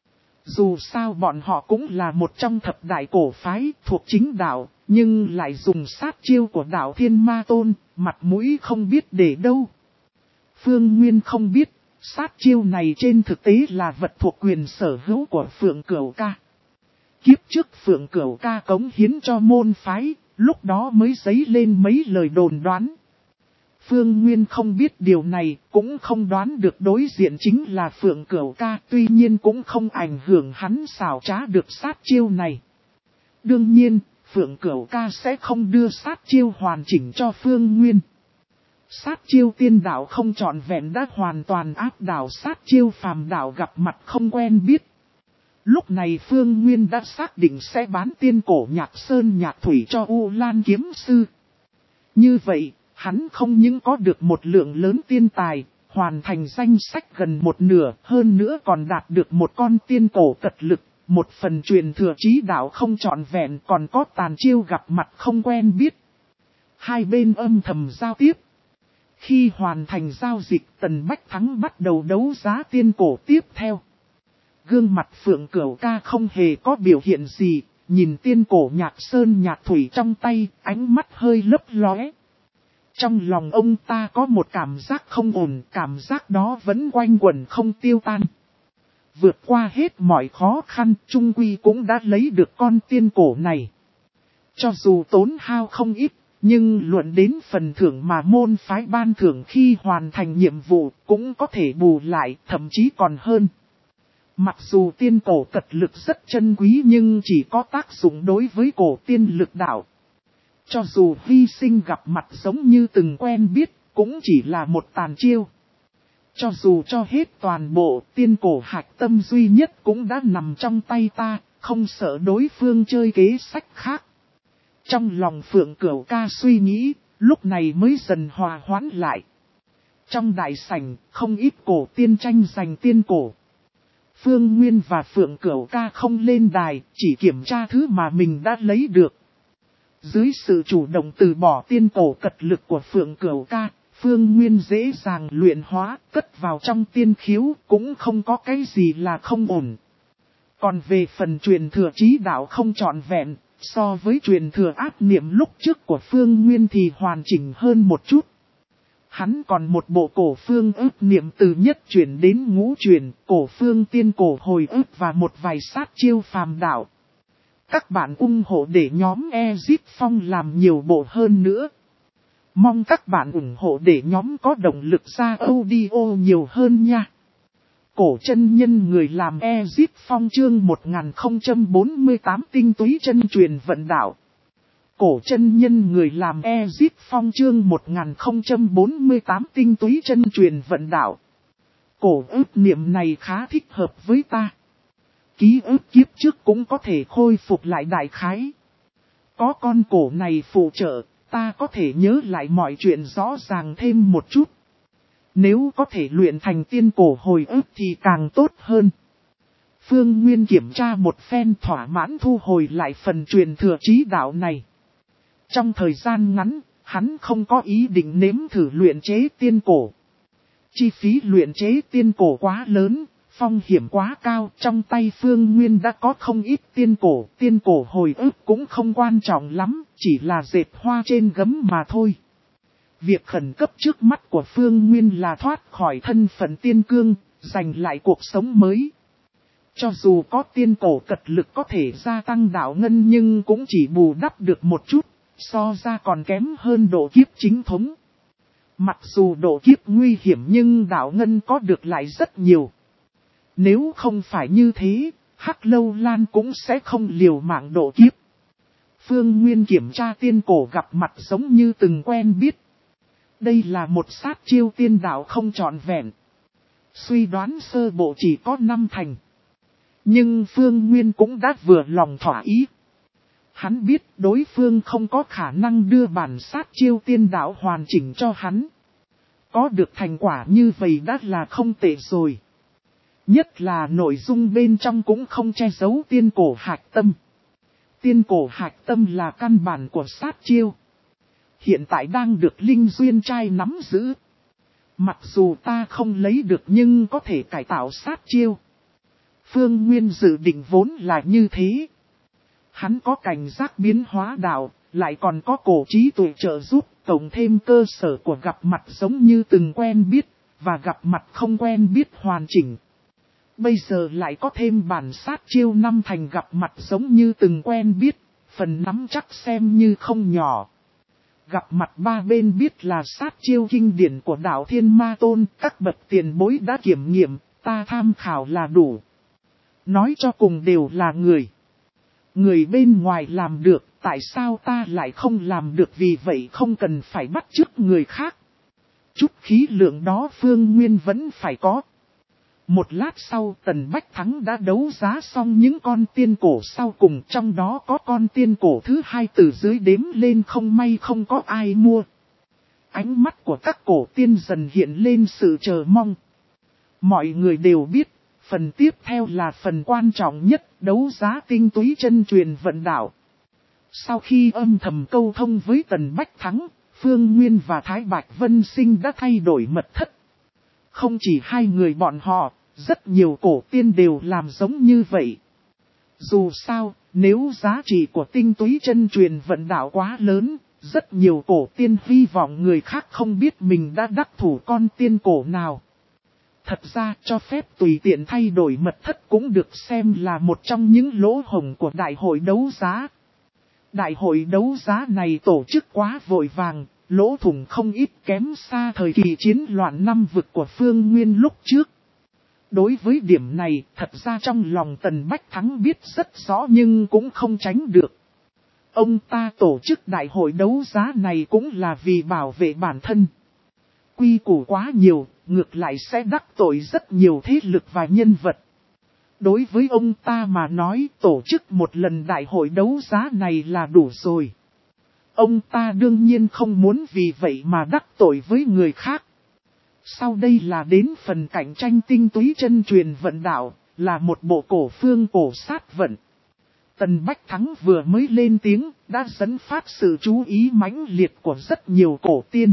Dù sao bọn họ cũng là một trong thập đại cổ phái thuộc chính đạo, nhưng lại dùng sát chiêu của đạo Thiên Ma Tôn, mặt mũi không biết để đâu. Phương Nguyên không biết, sát chiêu này trên thực tế là vật thuộc quyền sở hữu của Phượng Cửu Ca. Kiếp trước Phượng Cửu Ca cống hiến cho môn phái, lúc đó mới dấy lên mấy lời đồn đoán. Phương Nguyên không biết điều này, cũng không đoán được đối diện chính là Phượng Cửu Ca, tuy nhiên cũng không ảnh hưởng hắn xảo trá được sát chiêu này. Đương nhiên, Phượng Cửu Ca sẽ không đưa sát chiêu hoàn chỉnh cho Phương Nguyên. Sát chiêu tiên đạo không trọn vẹn đã hoàn toàn áp đảo sát chiêu phàm đạo gặp mặt không quen biết. Lúc này Phương Nguyên đã xác định sẽ bán tiên cổ nhạc sơn nhạc thủy cho U Lan kiếm sư. Như vậy, hắn không những có được một lượng lớn tiên tài, hoàn thành danh sách gần một nửa, hơn nữa còn đạt được một con tiên cổ cật lực, một phần truyền thừa trí đạo không trọn vẹn, còn có tàn chiêu gặp mặt không quen biết. Hai bên âm thầm giao tiếp. Khi hoàn thành giao dịch, Tần Bách Thắng bắt đầu đấu giá tiên cổ tiếp theo. Gương mặt Phượng Cửu Ca không hề có biểu hiện gì, nhìn tiên cổ nhạc sơn nhạc thủy trong tay, ánh mắt hơi lấp lóe. Trong lòng ông ta có một cảm giác không ổn, cảm giác đó vẫn quanh quẩn không tiêu tan. Vượt qua hết mọi khó khăn, Trung Quy cũng đã lấy được con tiên cổ này. Cho dù tốn hao không ít, nhưng luận đến phần thưởng mà môn phái ban thưởng khi hoàn thành nhiệm vụ cũng có thể bù lại, thậm chí còn hơn. Mặc dù tiên cổ cật lực rất chân quý nhưng chỉ có tác dụng đối với cổ tiên lực đạo. Cho dù hy sinh gặp mặt giống như từng quen biết, cũng chỉ là một tàn chiêu. Cho dù cho hết toàn bộ, tiên cổ hạch tâm duy nhất cũng đã nằm trong tay ta, không sợ đối phương chơi kế sách khác. Trong lòng Phượng Cửu Ca suy nghĩ, lúc này mới dần hòa hoãn lại. Trong đại sảnh, không ít cổ tiên tranh giành tiên cổ. Phương Nguyên và Phượng Cửu Ca không lên đài, chỉ kiểm tra thứ mà mình đã lấy được. Dưới sự chủ động từ bỏ tiên cổ cật lực của Phượng Cửu Ca, Phương Nguyên dễ dàng luyện hóa, cất vào trong tiên khiếu, cũng không có cái gì là không ổn. Còn về phần truyền thừa trí đạo không trọn vẹn, so với truyền thừa ác niệm lúc trước của Phương Nguyên thì hoàn chỉnh hơn một chút. Hắn còn một bộ cổ phương ức niệm từ nhất chuyển đến ngũ chuyển, cổ phương tiên cổ hồi ức và một vài sát chiêu phàm đạo. Các bạn ủng hộ để nhóm Ezip Phong làm nhiều bộ hơn nữa. Mong các bạn ủng hộ để nhóm có động lực ra audio nhiều hơn nha. Cổ chân nhân người làm Ezip Phong chương một nghìn không trăm bốn mươi tám tinh túy chân truyền vận đạo. Cổ chân nhân người làm Ezip Phong chương một nghìn không trăm bốn mươi tám tinh túy chân truyền vận đạo. Cổ ức niệm này khá thích hợp với ta. Ký ức kiếp trước cũng có thể khôi phục lại đại khái. Có con cổ này phụ trợ, ta có thể nhớ lại mọi chuyện rõ ràng thêm một chút. Nếu có thể luyện thành tiên cổ hồi ức thì càng tốt hơn. Phương Nguyên kiểm tra một phen thỏa mãn thu hồi lại phần truyền thừa trí đạo này. Trong thời gian ngắn, hắn không có ý định nếm thử luyện chế tiên cổ. Chi phí luyện chế tiên cổ quá lớn, phong hiểm quá cao, trong tay Phương Nguyên đã có không ít tiên cổ, tiên cổ hồi ức cũng không quan trọng lắm, chỉ là dệt hoa trên gấm mà thôi. Việc khẩn cấp trước mắt của Phương Nguyên là thoát khỏi thân phận tiên cương, giành lại cuộc sống mới. Cho dù có tiên cổ cật lực có thể gia tăng đạo ngân nhưng cũng chỉ bù đắp được một chút, so ra còn kém hơn độ kiếp chính thống. Mặc dù độ kiếp nguy hiểm nhưng đạo ngân có được lại rất nhiều. Nếu không phải như thế, Hắc Lâu Lan cũng sẽ không liều mạng độ kiếp. Phương Nguyên kiểm tra tiên cổ gặp mặt giống như từng quen biết. Đây là một sát chiêu tiên đạo không trọn vẹn. Suy đoán sơ bộ chỉ có năm thành. Nhưng Phương Nguyên cũng đã vừa lòng thỏa ý. Hắn biết đối phương không có khả năng đưa bản sát chiêu tiên đạo hoàn chỉnh cho hắn. Có được thành quả như vậy đã là không tệ rồi. Nhất là nội dung bên trong cũng không che giấu tiên cổ hạch tâm. Tiên cổ hạch tâm là căn bản của sát chiêu. Hiện tại đang được Linh Duyên trai nắm giữ. Mặc dù ta không lấy được nhưng có thể cải tạo sát chiêu. Phương Nguyên dự định vốn là như thế. Hắn có cảnh giác biến hóa đạo, lại còn có cổ trí tuệ trợ giúp, tổng thêm cơ sở của gặp mặt giống như từng quen biết, và gặp mặt không quen biết hoàn chỉnh. Bây giờ lại có thêm bản sát chiêu năm thành gặp mặt giống như từng quen biết, phần nắm chắc xem như không nhỏ. Gặp mặt ba bên biết là sát chiêu kinh điển của đạo Thiên Ma Tôn, các bậc tiền bối đã kiểm nghiệm, ta tham khảo là đủ. Nói cho cùng đều là người. Người bên ngoài làm được, tại sao ta lại không làm được, vì vậy không cần phải bắt chước người khác. Chút khí lượng đó Phương Nguyên vẫn phải có. Một lát sau Tần Bách Thắng đã đấu giá xong những con tiên cổ sau cùng, trong đó có con tiên cổ thứ hai từ dưới đếm lên không may không có ai mua. Ánh mắt của các cổ tiên dần hiện lên sự chờ mong. Mọi người đều biết, phần tiếp theo là phần quan trọng nhất, đấu giá tinh túy chân truyền vận đạo. Sau khi âm thầm câu thông với Tần Bách Thắng, Phương Nguyên và Thái Bạch Vân Sinh đã thay đổi mật thất. Không chỉ hai người bọn họ, rất nhiều cổ tiên đều làm giống như vậy. Dù sao, nếu giá trị của tinh túy chân truyền vận đạo quá lớn, rất nhiều cổ tiên hy vọng người khác không biết mình đã đắc thủ con tiên cổ nào. Thật ra cho phép tùy tiện thay đổi mật thất cũng được xem là một trong những lỗ hổng của đại hội đấu giá. Đại hội đấu giá này tổ chức quá vội vàng, lỗ thủng không ít, kém xa thời kỳ chiến loạn năm vực của Phương Nguyên lúc trước. Đối với điểm này, thật ra trong lòng Tần Bách Thắng biết rất rõ nhưng cũng không tránh được. Ông ta tổ chức đại hội đấu giá này cũng là vì bảo vệ bản thân. Quy củ quá nhiều, ngược lại sẽ đắc tội rất nhiều thế lực và nhân vật. Đối với ông ta mà nói tổ chức một lần đại hội đấu giá này là đủ rồi. Ông ta đương nhiên không muốn vì vậy mà đắc tội với người khác. Sau đây là đến phần cạnh tranh tinh túy chân truyền vận đạo, là một bộ cổ phương cổ sát vận. Tần Bách Thắng vừa mới lên tiếng, đã dẫn phát sự chú ý mãnh liệt của rất nhiều cổ tiên.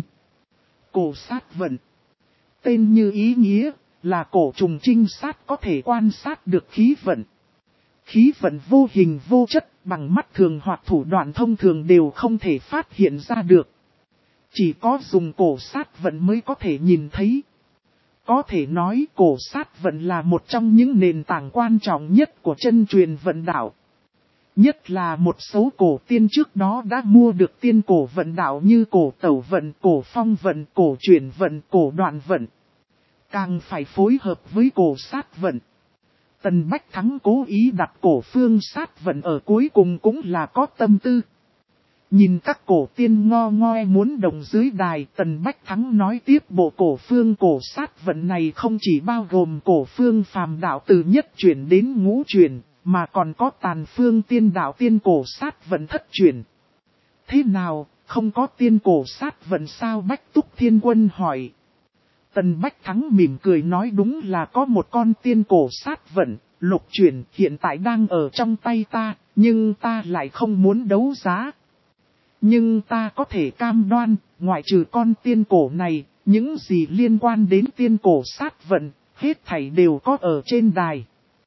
Cổ sát vận. Tên như ý nghĩa, là cổ trùng trinh sát có thể quan sát được khí vận. Khí vận vô hình vô chất, bằng mắt thường hoặc thủ đoạn thông thường đều không thể phát hiện ra được. Chỉ có dùng cổ sát vận mới có thể nhìn thấy. Có thể nói cổ sát vận là một trong những nền tảng quan trọng nhất của chân truyền vận đạo. Nhất là một số cổ tiên trước đó đã mua được tiên cổ vận đạo như cổ tẩu vận, cổ phong vận, cổ chuyển vận, cổ đoạn vận. Càng phải phối hợp với cổ sát vận. Tần Bách Thắng cố ý đặt cổ phương sát vận ở cuối cùng cũng là có tâm tư. Nhìn các cổ tiên ngo ngoe muốn đồng dưới đài, Tần Bách Thắng nói tiếp bộ cổ phương cổ sát vận này không chỉ bao gồm cổ phương phàm đạo từ nhất chuyển đến ngũ chuyển, mà còn có tàn phương tiên đạo tiên cổ sát vận thất chuyển. Thế nào, không có tiên cổ sát vận sao? Bách Túc Thiên Quân hỏi. Tần Bách Thắng mỉm cười nói đúng là có một con tiên cổ sát vận, lục chuyển hiện tại đang ở trong tay ta, nhưng ta lại không muốn đấu giá. Nhưng ta có thể cam đoan, ngoại trừ con tiên cổ này, những gì liên quan đến tiên cổ sát vận, hết thảy đều có ở trên đài.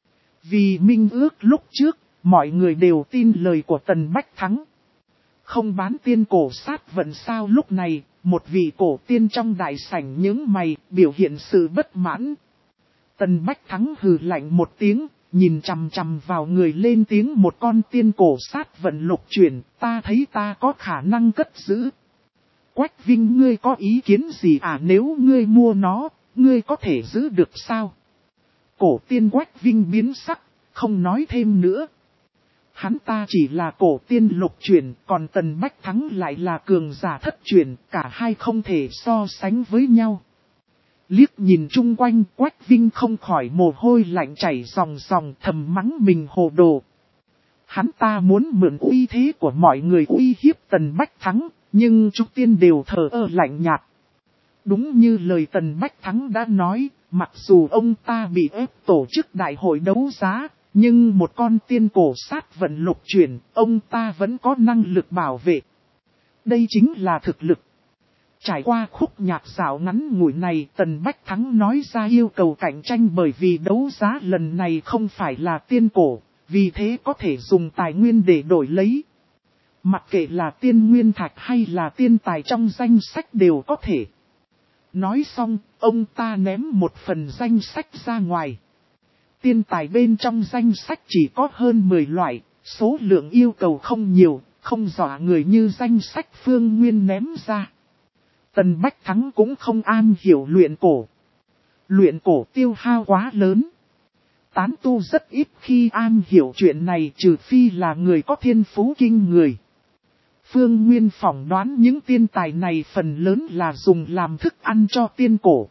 Vì minh ước lúc trước, mọi người đều tin lời của Tần Bách Thắng. Không bán tiên cổ sát vận sao? Lúc này, một vị cổ tiên trong đại sảnh nhướng mày, biểu hiện sự bất mãn. Tần Bách Thắng hừ lạnh một tiếng, nhìn chằm chằm vào người lên tiếng một con tiên cổ sát vận lục chuyển, ta thấy ta có khả năng cất giữ. Quách Vinh, ngươi có ý kiến gì à? Nếu ngươi mua nó, ngươi có thể giữ được sao? Cổ tiên Quách Vinh biến sắc, không nói thêm nữa. Hắn ta chỉ là cổ tiên lục chuyển, còn Tần Bách Thắng lại là cường giả thất chuyển, cả hai không thể so sánh với nhau. Liếc nhìn chung quanh, Quách Vinh không khỏi mồ hôi lạnh chảy ròng ròng, thầm mắng mình hồ đồ. Hắn ta muốn mượn uy thế của mọi người uy hiếp Tần Bách Thắng, nhưng chúng tiên đều thờ ơ lạnh nhạt. Đúng như lời Tần Bách Thắng đã nói, mặc dù ông ta bị ép tổ chức đại hội đấu giá, nhưng một con tiên cổ sát vận lục chuyển, ông ta vẫn có năng lực bảo vệ. Đây chính là thực lực. Trải qua khúc nhạc dạo ngắn ngủi này, Tần Bách Thắng nói ra yêu cầu cạnh tranh bởi vì đấu giá lần này không phải là tiên cổ, vì thế có thể dùng tài nguyên để đổi lấy. Mặc kệ là tiên nguyên thạch hay là tiên tài trong danh sách đều có thể. Nói xong, ông ta ném một phần danh sách ra ngoài. Tiên tài bên trong danh sách chỉ có hơn mười loại, số lượng yêu cầu không nhiều, không dọa người như danh sách Phương Nguyên ném ra. Tần Bách Thắng cũng không am hiểu luyện cổ. Luyện cổ tiêu hao quá lớn. Tán tu rất ít khi am hiểu chuyện này, trừ phi là người có thiên phú kinh người. Phương Nguyên phỏng đoán những tiên tài này phần lớn là dùng làm thức ăn cho tiên cổ.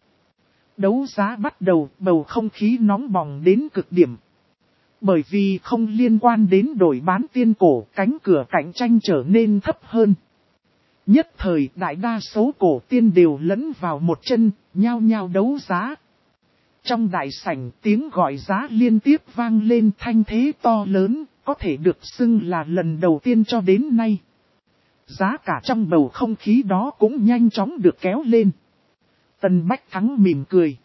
Đấu giá bắt đầu, bầu không khí nóng bỏng đến cực điểm. Bởi vì không liên quan đến đổi bán tiên cổ, cánh cửa cạnh tranh trở nên thấp hơn. Nhất thời đại đa số cổ tiên đều lẫn vào một chân, nhao nhao đấu giá. Trong đại sảnh tiếng gọi giá liên tiếp vang lên thanh thế to lớn, có thể được xưng là lần đầu tiên cho đến nay. Giá cả trong bầu không khí đó cũng nhanh chóng được kéo lên. Tần Bách Thắng mỉm cười.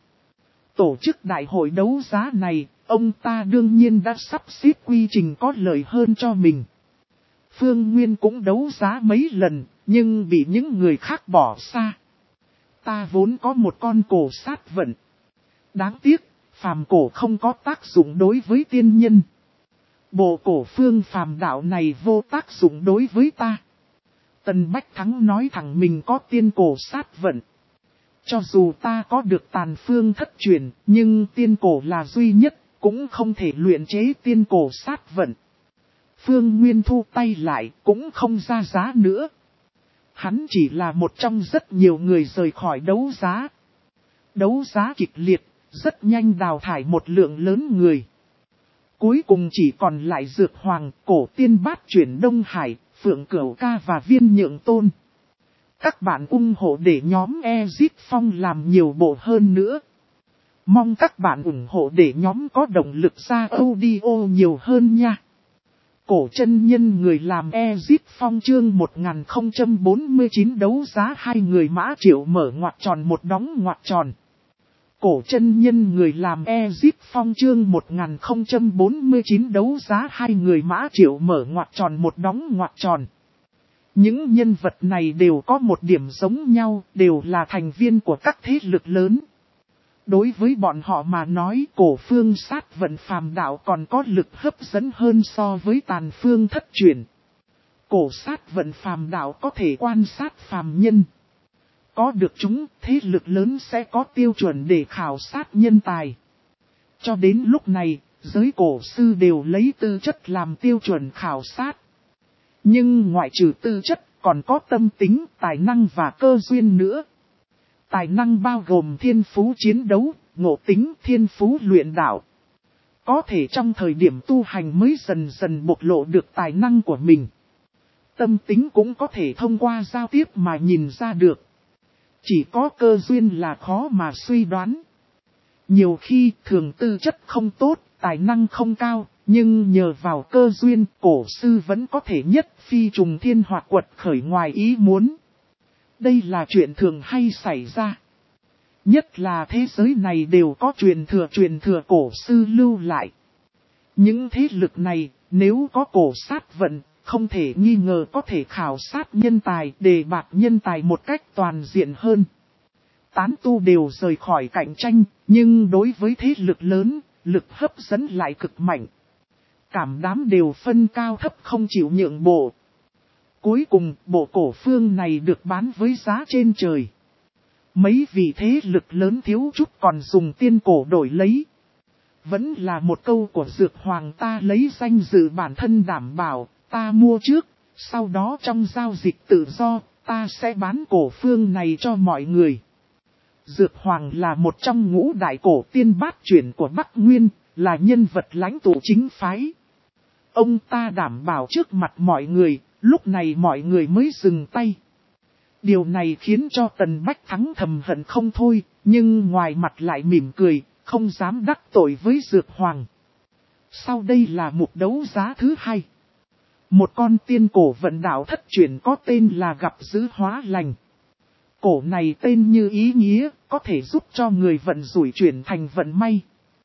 Tổ chức đại hội đấu giá này, ông ta đương nhiên đã sắp xếp quy trình có lợi hơn cho mình. Phương Nguyên cũng đấu giá mấy lần, nhưng bị những người khác bỏ xa. Ta vốn có một con cổ sát vận. Đáng tiếc, phàm cổ không có tác dụng đối với tiên nhân. Bộ cổ phương phàm đạo này vô tác dụng đối với ta. Tần Bách Thắng nói thẳng mình có tiên cổ sát vận. Cho dù ta có được tàn phương thất truyền, nhưng tiên cổ là duy nhất, cũng không thể luyện chế tiên cổ sát vận. Phương Nguyên thu tay lại, cũng không ra giá nữa. Hắn chỉ là một trong rất nhiều người rời khỏi đấu giá. Đấu giá kịch liệt, rất nhanh đào thải một lượng lớn người. Cuối cùng chỉ còn lại Dược Hoàng, Cổ Tiên Bát Chuyển Đông Hải, Phượng Cửu Ca và Viên Nhượng Tôn. Các bạn ủng hộ để nhóm Exit Phong làm nhiều bộ hơn nữa. Mong các bạn ủng hộ để nhóm có động lực ra audio nhiều hơn nha. Cổ chân nhân người làm Exit Phong chương một nghìn không trăm bốn mươi chín đấu giá hai người mã triệu mở ngoặc tròn một đóng ngoặc tròn. Cổ chân nhân người làm Exit Phong chương một nghìn không trăm bốn mươi chín đấu giá hai người mã triệu mở ngoặc tròn một đóng ngoặc tròn. Những nhân vật này đều có một điểm giống nhau, đều là thành viên của các thế lực lớn. Đối với bọn họ mà nói, cổ phương sát vận phàm đạo còn có lực hấp dẫn hơn so với tàn phương thất truyền. Cổ sát vận phàm đạo có thể quan sát phàm nhân. Có được chúng, thế lực lớn sẽ có tiêu chuẩn để khảo sát nhân tài. Cho đến lúc này, giới cổ sư đều lấy tư chất làm tiêu chuẩn khảo sát. Nhưng ngoại trừ tư chất, còn có tâm tính, tài năng và cơ duyên nữa. Tài năng bao gồm thiên phú chiến đấu, ngộ tính, thiên phú luyện đạo. Có thể trong thời điểm tu hành mới dần dần bộc lộ được tài năng của mình. Tâm tính cũng có thể thông qua giao tiếp mà nhìn ra được. Chỉ có cơ duyên là khó mà suy đoán. Nhiều khi thường tư chất không tốt, tài năng không cao, nhưng nhờ vào cơ duyên, cổ sư vẫn có thể nhất phi trùng thiên hoặc quật khởi ngoài ý muốn. Đây là chuyện thường hay xảy ra. Nhất là thế giới này đều có truyền thừa truyền thừa cổ sư lưu lại. Những thế lực này, nếu có cổ sát vận, không thể nghi ngờ có thể khảo sát nhân tài, đề bạt nhân tài một cách toàn diện hơn. Tán tu đều rời khỏi cạnh tranh, nhưng đối với thế lực lớn, lực hấp dẫn lại cực mạnh. Cảm đám đều phân cao thấp không chịu nhượng bộ. Cuối cùng, bộ cổ phương này được bán với giá trên trời. Mấy vị thế lực lớn thiếu chút còn dùng tiên cổ đổi lấy. Vẫn là một câu của Dược Hoàng, ta lấy danh dự bản thân đảm bảo, ta mua trước, sau đó trong giao dịch tự do, ta sẽ bán cổ phương này cho mọi người. Dược Hoàng là một trong ngũ đại cổ tiên bát chuyển của Bắc Nguyên, là nhân vật lãnh tụ chính phái. Ông ta đảm bảo trước mặt mọi người, lúc này mọi người mới dừng tay. Điều này khiến cho Tần Bách Thắng thầm hận không thôi, nhưng ngoài mặt lại mỉm cười, không dám đắc tội với Dược Hoàng. Sau đây là mục đấu giá thứ hai. Một con tiên cổ vận đạo thất truyền có tên là gặp dữ hóa lành. Cổ này tên như ý nghĩa, có thể giúp cho người vận rủi chuyển thành vận may.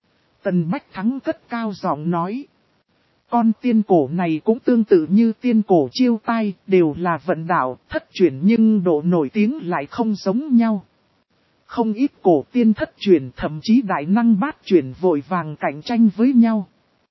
Tần Bách Thắng cất cao giọng nói. Con tiên cổ này cũng tương tự như tiên cổ chiêu tai, đều là vận đạo thất truyền nhưng độ nổi tiếng lại không giống nhau. Không ít cổ tiên thất truyền, thậm chí đại năng bát truyền vội vàng cạnh tranh với nhau.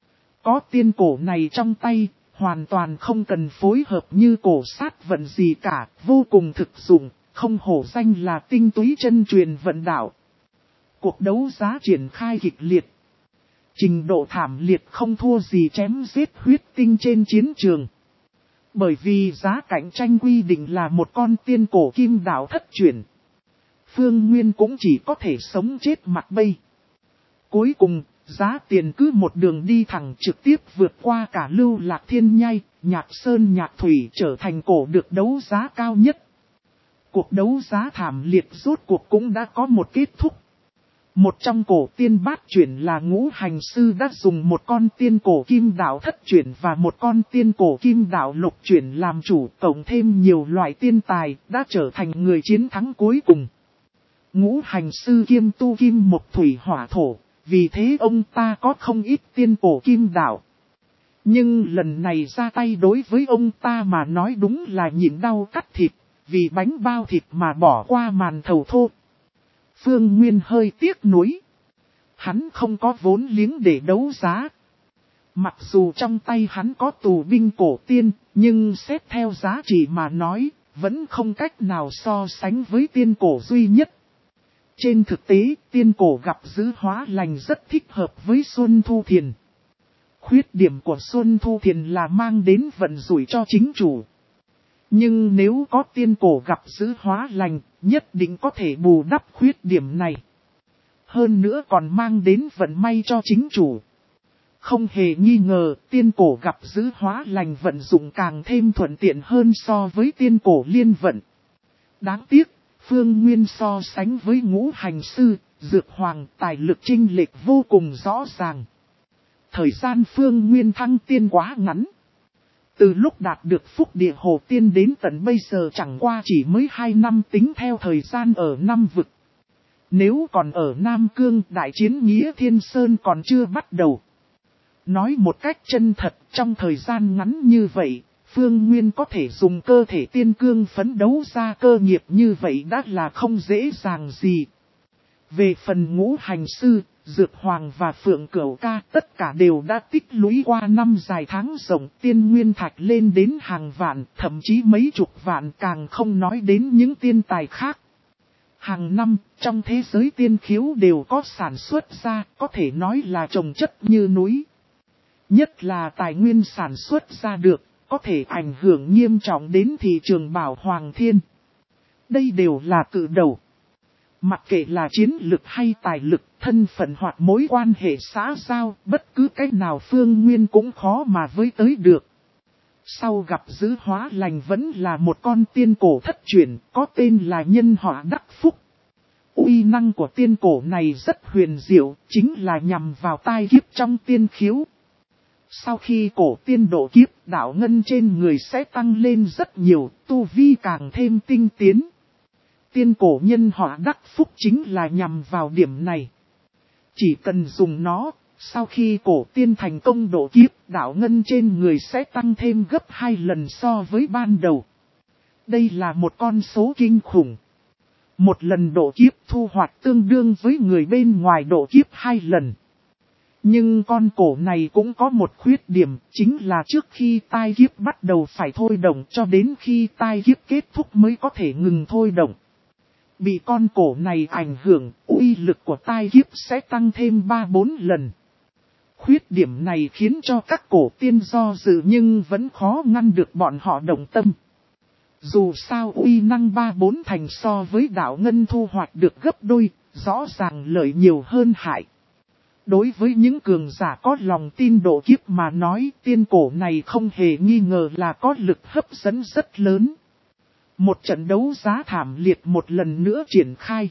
Có tiên cổ này trong tay, hoàn toàn không cần phối hợp như cổ sát vận gì cả, vô cùng thực dụng, không hổ danh là tinh túy chân truyền vận đạo. Cuộc đấu giá triển khai kịch liệt. Trình độ thảm liệt không thua gì chém giết huyết tinh trên chiến trường. Bởi vì giá cạnh tranh quy định là một con tiên cổ kim đạo thất truyền. Phương Nguyên cũng chỉ có thể sống chết mặt bay. Cuối cùng, giá tiền cứ một đường đi thẳng trực tiếp vượt qua cả Lưu Lạc Thiên Nhai, Nhạc Sơn Nhạc Thủy trở thành cổ được đấu giá cao nhất. Cuộc đấu giá thảm liệt rốt cuộc cũng đã có một kết thúc. Một trong cổ tiên bát chuyển là Ngũ Hành Sư đã dùng một con tiên cổ kim đạo thất chuyển và một con tiên cổ kim đạo lục chuyển làm chủ, cộng thêm nhiều loại tiên tài, đã trở thành người chiến thắng cuối cùng. Ngũ Hành Sư kiêm tu kim mộc thủy hỏa thổ, vì thế ông ta có không ít tiên cổ kim đạo. Nhưng lần này ra tay đối với ông ta mà nói đúng là nhịn đau cắt thịt, vì bánh bao thịt mà bỏ qua màn thầu thô. Phương Nguyên hơi tiếc nuối. Hắn không có vốn liếng để đấu giá. Mặc dù trong tay hắn có tù binh cổ tiên, nhưng xét theo giá trị mà nói, vẫn không cách nào so sánh với tiên cổ duy nhất. Trên thực tế, tiên cổ gặp dữ hóa lành rất thích hợp với Xuân Thu Thiền. Khuyết điểm của Xuân Thu Thiền là mang đến vận rủi cho chính chủ. Nhưng nếu có tiên cổ gặp dữ hóa lành, nhất định có thể bù đắp khuyết điểm này. Hơn nữa còn mang đến vận may cho chính chủ. Không hề nghi ngờ, tiên cổ gặp dữ hóa lành vận dụng càng thêm thuận tiện hơn so với tiên cổ liên vận. Đáng tiếc, Phương Nguyên so sánh với ngũ hành sư, dược hoàng tài lực chênh lệch vô cùng rõ ràng. Thời gian Phương Nguyên thăng tiên quá ngắn. Từ lúc đạt được phúc địa hồ tiên đến tận bây giờ chẳng qua chỉ mới hai năm tính theo thời gian ở năm vực. Nếu còn ở Nam Cương, đại chiến Nghĩa Thiên Sơn còn chưa bắt đầu. Nói một cách chân thật, trong thời gian ngắn như vậy, Phương Nguyên có thể dùng cơ thể tiên cương phấn đấu ra cơ nghiệp như vậy đã là không dễ dàng gì. Về phần ngũ hành sư, Dược Hoàng và Phượng Cửu Ca tất cả đều đã tích lũy qua năm dài tháng rộng, tiên nguyên thạch lên đến hàng vạn, thậm chí mấy chục vạn, càng không nói đến những tiên tài khác. Hàng năm, trong thế giới tiên khiếu đều có sản xuất ra, có thể nói là trồng chất như núi. Nhất là tài nguyên sản xuất ra được, có thể ảnh hưởng nghiêm trọng đến thị trường bảo hoàng thiên. Đây đều là cự đầu. Mặc kệ là chiến lực hay tài lực, thân phận hoặc mối quan hệ xã giao, bất cứ cách nào Phương Nguyên cũng khó mà với tới được. Sau gặp dữ hóa lành vẫn là một con tiên cổ thất truyền, có tên là nhân họa đắc phúc. Uy năng của tiên cổ này rất huyền diệu, chính là nhằm vào tai kiếp trong tiên khiếu. Sau khi cổ tiên độ kiếp, đạo ngân trên người sẽ tăng lên rất nhiều, tu vi càng thêm tinh tiến. Tiên cổ nhân họa đắc phúc chính là nhằm vào điểm này. Chỉ cần dùng nó, sau khi cổ tiên thành công độ kiếp, đạo ngân trên người sẽ tăng thêm gấp hai lần so với ban đầu. Đây là một con số kinh khủng. Một lần độ kiếp thu hoạch tương đương với người bên ngoài độ kiếp hai lần. Nhưng con cổ này cũng có một khuyết điểm, chính là trước khi tai kiếp bắt đầu phải thôi động cho đến khi tai kiếp kết thúc mới có thể ngừng thôi động. Bị con cổ này ảnh hưởng, uy lực của tai kiếp sẽ tăng thêm ba bốn lần. Khuyết điểm này khiến cho các cổ tiên do dự nhưng vẫn khó ngăn được bọn họ động tâm. Dù sao uy năng ba bốn thành so với đạo ngân thu hoạch được gấp đôi, rõ ràng lợi nhiều hơn hại. Đối với những cường giả có lòng tin độ kiếp mà nói, tiên cổ này không hề nghi ngờ là có lực hấp dẫn rất lớn. Một trận đấu giá thảm liệt một lần nữa triển khai.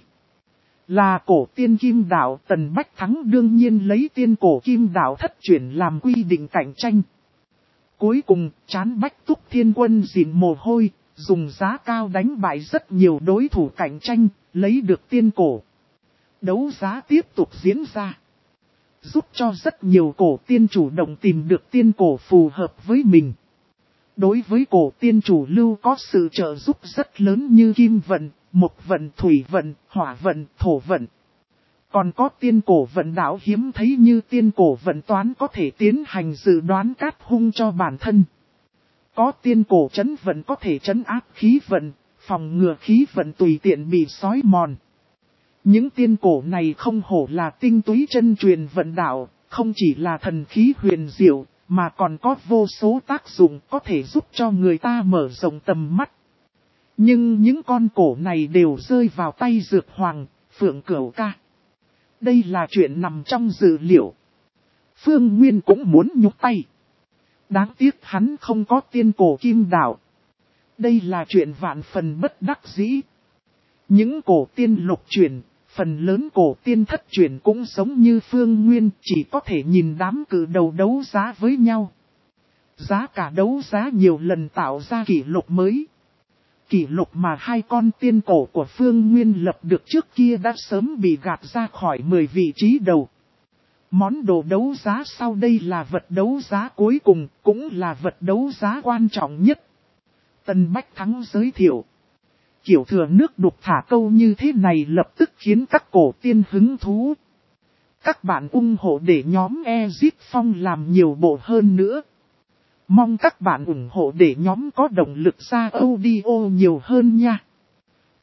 Là cổ tiên kim đạo, Tần Bách Thắng đương nhiên lấy tiên cổ kim đạo thất chuyển làm quy định cạnh tranh. Cuối cùng, Trán Bách Túc Thiên Quân dịn mồ hôi, dùng giá cao đánh bại rất nhiều đối thủ cạnh tranh, lấy được tiên cổ. Đấu giá tiếp tục diễn ra. Giúp cho rất nhiều cổ tiên chủ động tìm được tiên cổ phù hợp với mình. Đối với cổ tiên chủ lưu có sự trợ giúp rất lớn như kim vận, mộc vận, thủy vận, hỏa vận, thổ vận. Còn có tiên cổ vận đạo hiếm thấy như tiên cổ vận toán có thể tiến hành dự đoán cát hung cho bản thân. Có tiên cổ trấn vận có thể trấn áp khí vận, phòng ngừa khí vận tùy tiện bị xói mòn. Những tiên cổ này không hổ là tinh túy chân truyền vận đạo, không chỉ là thần khí huyền diệu, mà còn có vô số tác dụng có thể giúp cho người ta mở rộng tầm mắt. Nhưng những con cổ này đều rơi vào tay Dược Hoàng, Phượng Cửu Ca. Đây là chuyện nằm trong dự liệu. Phương Nguyên cũng muốn nhúc tay. Đáng tiếc hắn không có tiên cổ kim đạo. Đây là chuyện vạn phần bất đắc dĩ. Những cổ tiên lục chuyển, phần lớn cổ tiên thất chuyển cũng giống như Phương Nguyên, chỉ có thể nhìn đám cử đầu đấu giá với nhau. Giá cả đấu giá nhiều lần tạo ra kỷ lục mới. Kỷ lục mà hai con tiên cổ của Phương Nguyên lập được trước kia đã sớm bị gạt ra khỏi mười vị trí đầu. Món đồ đấu giá sau đây là vật đấu giá cuối cùng, cũng là vật đấu giá quan trọng nhất. Tần Bách Thắng giới thiệu. Kiểu thừa nước đục thả câu như thế này lập tức khiến các cổ tiên hứng thú. Các bạn ủng hộ để nhóm Exit Phong làm nhiều bộ hơn nữa. Mong các bạn ủng hộ để nhóm có động lực ra audio nhiều hơn nha.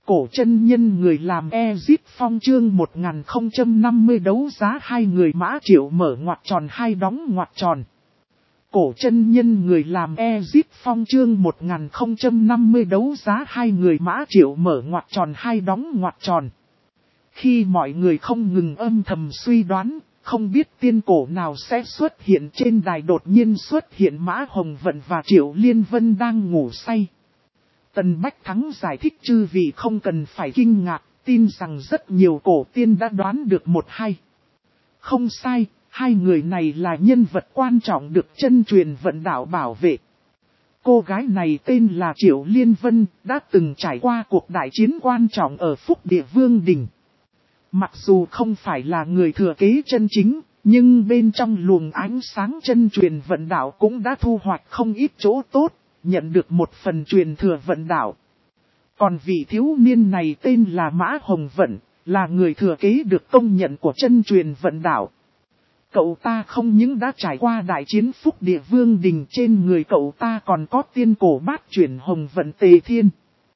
Cổ chân nhân người làm Ezip Phong chương một nghìn không trăm năm mươi đấu giá hai người mã triệu mở ngoặc tròn hai đóng ngoặc tròn. Cổ chân nhân người làm Ezip Phong chương một nghìn không trăm năm mươi đấu giá hai người mã triệu mở ngoặc tròn hai đóng ngoặc tròn. Khi mọi người không ngừng âm thầm suy đoán, không biết tiên cổ nào sẽ xuất hiện trên đài, đột nhiên xuất hiện Mã Hồng Vận và Triệu Liên Vân đang ngủ say. Tần Bách Thắng giải thích chư vị không cần phải kinh ngạc, tin rằng rất nhiều cổ tiên đã đoán được một hay. Không sai, hai người này là nhân vật quan trọng được chân truyền vận đạo bảo vệ. Cô gái này tên là Triệu Liên Vân, đã từng trải qua cuộc đại chiến quan trọng ở Phúc Địa Vương Đình. Mặc dù không phải là người thừa kế chân chính, nhưng bên trong luồng ánh sáng chân truyền vận đạo cũng đã thu hoạch không ít chỗ tốt, nhận được một phần truyền thừa vận đạo. Còn vị thiếu niên này tên là Mã Hồng Vận, là người thừa kế được công nhận của chân truyền vận đạo. Cậu ta không những đã trải qua đại chiến Phúc Địa Vương Đình, trên người cậu ta còn có tiên cổ bát chuyển Hồng Vận Tề Thiên.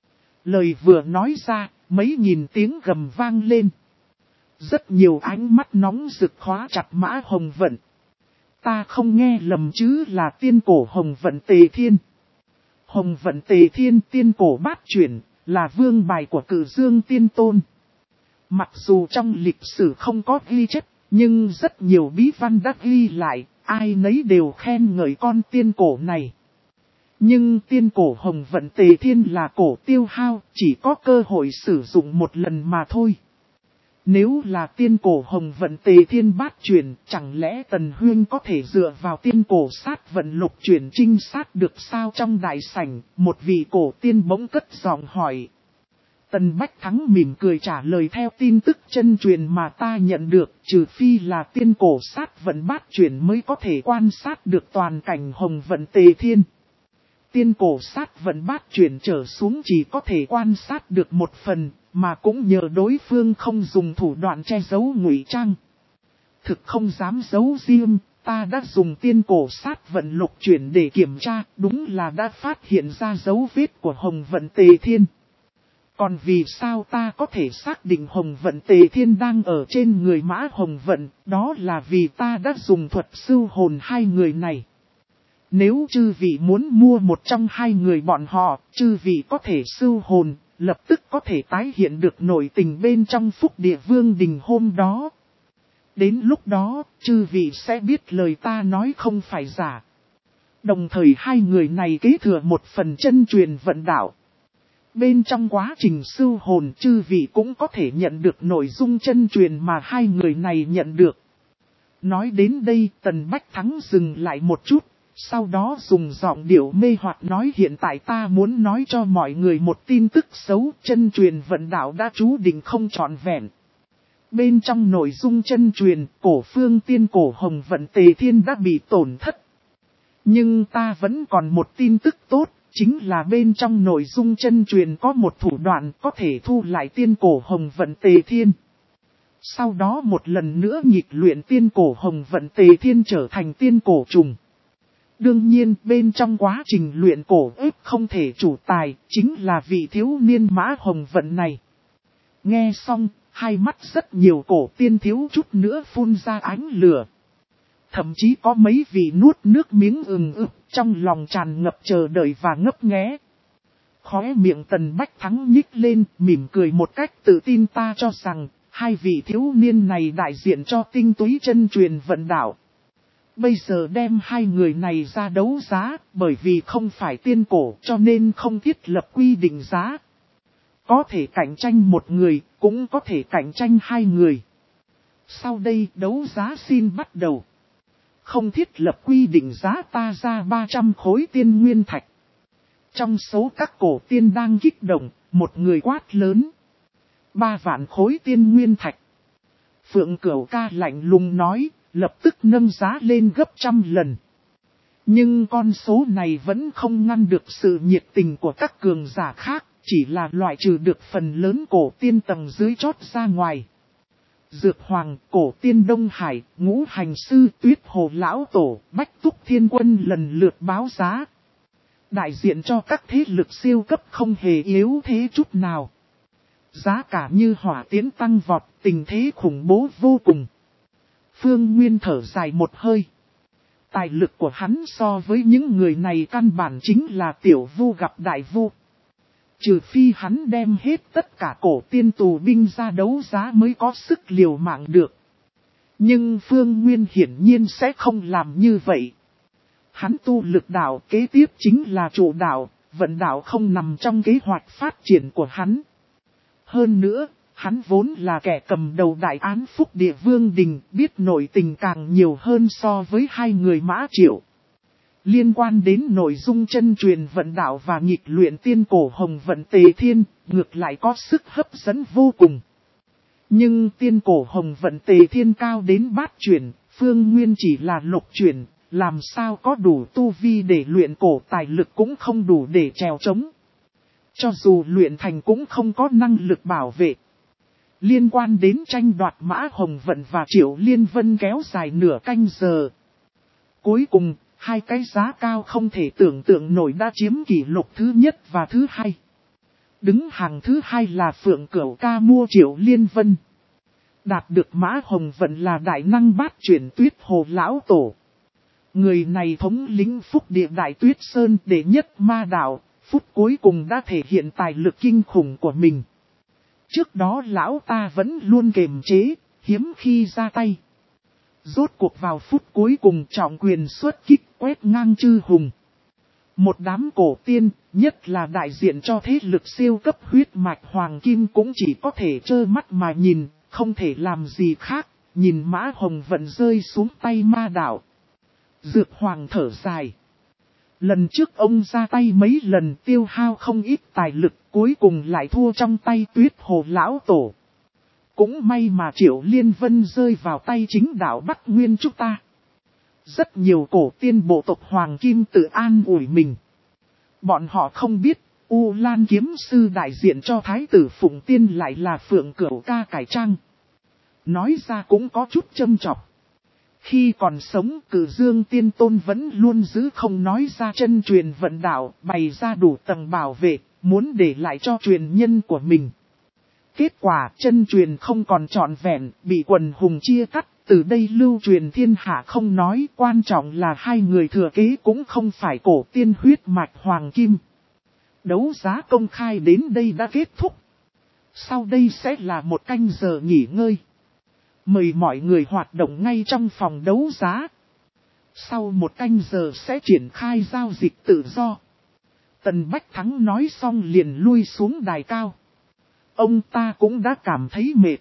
Lời vừa nói ra, mấy nghìn tiếng gầm vang lên. Rất nhiều ánh mắt nóng rực khóa chặt Mã Hồng Vận. Ta không nghe lầm chứ, là tiên cổ Hồng Vận Tề Thiên. Hồng Vận Tề Thiên tiên cổ bát chuyển, là vương bài của Cử Dương Tiên Tôn. Mặc dù trong lịch sử không có ghi chép, nhưng rất nhiều bí văn đã ghi lại, ai nấy đều khen ngợi con tiên cổ này. Nhưng tiên cổ Hồng Vận Tề Thiên là cổ tiêu hao, chỉ có cơ hội sử dụng một lần mà thôi. Nếu là tiên cổ Hồng Vận Tề Thiên bát chuyển, chẳng lẽ Tần Huyên có thể dựa vào tiên cổ sát vận lục chuyển trinh sát được sao? Trong đại sảnh, một vị cổ tiên bỗng cất giọng hỏi. Tần Bách Thắng mỉm cười trả lời, theo tin tức chân truyền mà ta nhận được, trừ phi là tiên cổ sát vận bát chuyển mới có thể quan sát được toàn cảnh Hồng Vận Tề Thiên. Tiên cổ sát vận bát chuyển trở xuống chỉ có thể quan sát được một phần, mà cũng nhờ đối phương không dùng thủ đoạn che giấu ngụy trang. Thực không dám giấu riêng, ta đã dùng tiên cổ sát vận lục chuyển để kiểm tra, đúng là đã phát hiện ra dấu vết của Hồng Vận Tề Thiên. Còn vì sao ta có thể xác định Hồng Vận Tề Thiên đang ở trên người Mã Hồng Vận, đó là vì ta đã dùng thuật sưu hồn hai người này. Nếu chư vị muốn mua một trong hai người bọn họ, chư vị có thể sưu hồn, lập tức có thể tái hiện được nội tình bên trong Phúc Địa Vương Đình hôm đó. Đến lúc đó, chư vị sẽ biết lời ta nói không phải giả. Đồng thời hai người này kế thừa một phần chân truyền vận đạo. Bên trong quá trình sưu hồn, chư vị cũng có thể nhận được nội dung chân truyền mà hai người này nhận được. Nói đến đây, Tần Bách Thắng dừng lại một chút. Sau đó dùng giọng điệu mê hoặc nói, hiện tại ta muốn nói cho mọi người một tin tức xấu, chân truyền vận đạo đã chú định không trọn vẹn. Bên trong nội dung chân truyền, cổ phương tiên cổ Hồng Vận Tề Thiên đã bị tổn thất. Nhưng ta vẫn còn một tin tức tốt, chính là bên trong nội dung chân truyền có một thủ đoạn có thể thu lại tiên cổ Hồng Vận Tề Thiên. Sau đó một lần nữa nhịp luyện tiên cổ Hồng Vận Tề Thiên trở thành tiên cổ trùng. Đương nhiên bên trong quá trình luyện cổ ếp không thể chủ tài, chính là vị thiếu niên Mã Hồng Vận này. Nghe xong, hai mắt rất nhiều cổ tiên thiếu chút nữa phun ra ánh lửa. Thậm chí có mấy vị nuốt nước miếng ừng ực, trong lòng tràn ngập chờ đợi và ngấp nghé. Khóe miệng Tần Bách Thắng nhích lên, mỉm cười một cách tự tin, ta cho rằng, hai vị thiếu niên này đại diện cho tinh túy chân truyền vận đạo. Bây giờ đem hai người này ra đấu giá, bởi vì không phải tiên cổ cho nên không thiết lập quy định giá. Có thể cạnh tranh một người, cũng có thể cạnh tranh hai người. Sau đây đấu giá xin bắt đầu. Không thiết lập quy định giá, ta ra ba trăm khối tiên nguyên thạch. Trong số các cổ tiên đang kích động, một người quát lớn. Ba vạn khối tiên nguyên thạch. Phượng Cửu Ca lạnh lùng nói, lập tức nâng giá lên gấp trăm lần. Nhưng con số này vẫn không ngăn được sự nhiệt tình của các cường giả khác, chỉ là loại trừ được phần lớn cổ tiên tầng dưới chót ra ngoài. Dược Hoàng, cổ tiên Đông Hải, Ngũ Hành Sư, Tuyết Hồ Lão Tổ, Bách Túc Thiên Quân lần lượt báo giá. Đại diện cho các thế lực siêu cấp không hề yếu thế chút nào. Giá cả như hỏa tiễn tăng vọt, tình thế khủng bố vô cùng. Phương Nguyên thở dài một hơi. Tài lực của hắn so với những người này căn bản chính là tiểu vu gặp đại vu. Trừ phi hắn đem hết tất cả cổ tiên tù binh ra đấu giá mới có sức liều mạng được. Nhưng Phương Nguyên hiển nhiên sẽ không làm như vậy. Hắn tu lực đạo kế tiếp chính là trụ đạo, vận đạo không nằm trong kế hoạch phát triển của hắn. Hơn nữa, hắn vốn là kẻ cầm đầu đại án Phúc Địa Vương Đình, biết nội tình càng nhiều hơn so với hai người Mã Triệu. Liên quan đến nội dung chân truyền vận đạo và nghịch luyện tiên cổ hồng vận Tề Thiên, ngược lại có sức hấp dẫn vô cùng. Nhưng tiên cổ hồng vận Tề Thiên cao đến bát chuyển, Phương Nguyên chỉ là lục chuyển, làm sao có đủ tu vi để luyện cổ, tài lực cũng không đủ để trèo trống. Cho dù luyện thành cũng không có năng lực bảo vệ. Liên quan đến tranh đoạt Mã Hồng Vận và Triệu Liên Vân kéo dài nửa canh giờ. Cuối cùng, hai cái giá cao không thể tưởng tượng nổi đã chiếm kỷ lục thứ nhất và thứ hai. Đứng hàng thứ hai là Phượng Cửu Ca mua Triệu Liên Vân. Đạt được Mã Hồng Vận là đại năng bát chuyển Tuyết Hồ Lão Tổ. Người này thống lĩnh Phúc Địa Đại Tuyết Sơn đệ nhất ma đạo, phút cuối cùng đã thể hiện tài lực kinh khủng của mình. Trước đó lão ta vẫn luôn kiềm chế, hiếm khi ra tay. Rốt cuộc vào phút cuối cùng trọng quyền xuất kích quét ngang chư hùng. Một đám cổ tiên, nhất là đại diện cho thế lực siêu cấp huyết mạch hoàng kim cũng chỉ có thể trơ mắt mà nhìn, không thể làm gì khác, nhìn Mã Hồng Vận rơi xuống tay ma đạo. Dược Hoàng thở dài. Lần trước ông ra tay mấy lần tiêu hao không ít tài lực, cuối cùng lại thua trong tay Tuyết Hồ Lão Tổ. Cũng may mà Triệu Liên Vân rơi vào tay chính đạo Bắc Nguyên chúng ta. Rất nhiều cổ tiên bộ tộc Hoàng Kim tự an ủi mình. Bọn họ không biết, U Lan kiếm sư đại diện cho Thái tử Phụng Tiên lại là Phượng Cửu Ca cải trang. Nói ra cũng có chút châm chọc. Khi còn sống, Cử Dương Tiên Tôn vẫn luôn giữ không nói ra chân truyền vận đạo, bày ra đủ tầng bảo vệ, muốn để lại cho truyền nhân của mình. Kết quả chân truyền không còn trọn vẹn, bị quần hùng chia cắt, từ đây lưu truyền thiên hạ không nói, quan trọng là hai người thừa kế cũng không phải cổ tiên huyết mạch hoàng kim. Đấu giá công khai đến đây đã kết thúc. Sau đây sẽ là một canh giờ nghỉ ngơi. Mời mọi người hoạt động ngay trong phòng đấu giá. Sau một canh giờ sẽ triển khai giao dịch tự do. Tần Bách Thắng nói xong liền lui xuống đài cao. Ông ta cũng đã cảm thấy mệt.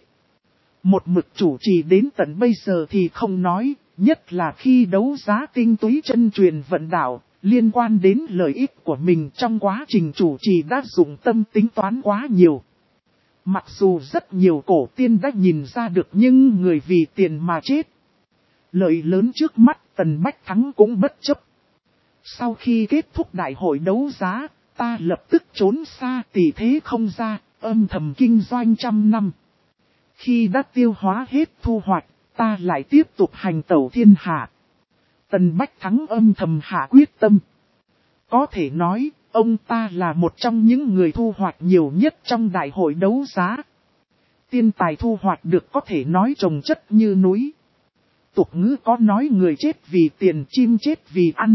Một mực chủ trì đến tận bây giờ thì không nói, nhất là khi đấu giá tinh túy chân truyền vận đạo, liên quan đến lợi ích của mình trong quá trình chủ trì đã dụng tâm tính toán quá nhiều. Mặc dù rất nhiều cổ tiên đã nhìn ra được nhưng người vì tiền mà chết. Lợi lớn trước mắt Tần Bách Thắng cũng bất chấp. Sau khi kết thúc đại hội đấu giá, ta lập tức trốn xa tỷ thế không ra, âm thầm kinh doanh trăm năm. Khi đã tiêu hóa hết thu hoạch, ta lại tiếp tục hành tẩu thiên hạ. Tần Bách Thắng âm thầm hạ quyết tâm. Có thể nói, ông ta là một trong những người thu hoạch nhiều nhất trong đại hội đấu giá. Tiên tài thu hoạch được có thể nói trồng chất như núi. Tục ngữ có nói người chết vì tiền, chim chết vì ăn.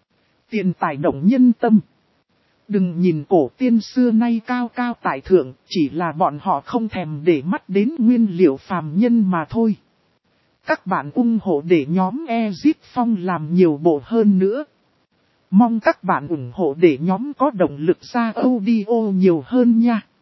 Tiền tài động nhân tâm. Đừng nhìn cổ tiên xưa nay cao cao tại thượng, chỉ là bọn họ không thèm để mắt đến nguyên liệu phàm nhân mà thôi. Các bạn ủng hộ để nhóm Exit Phong làm nhiều bộ hơn nữa. Mong các bạn ủng hộ để nhóm có động lực ra audio nhiều hơn nha.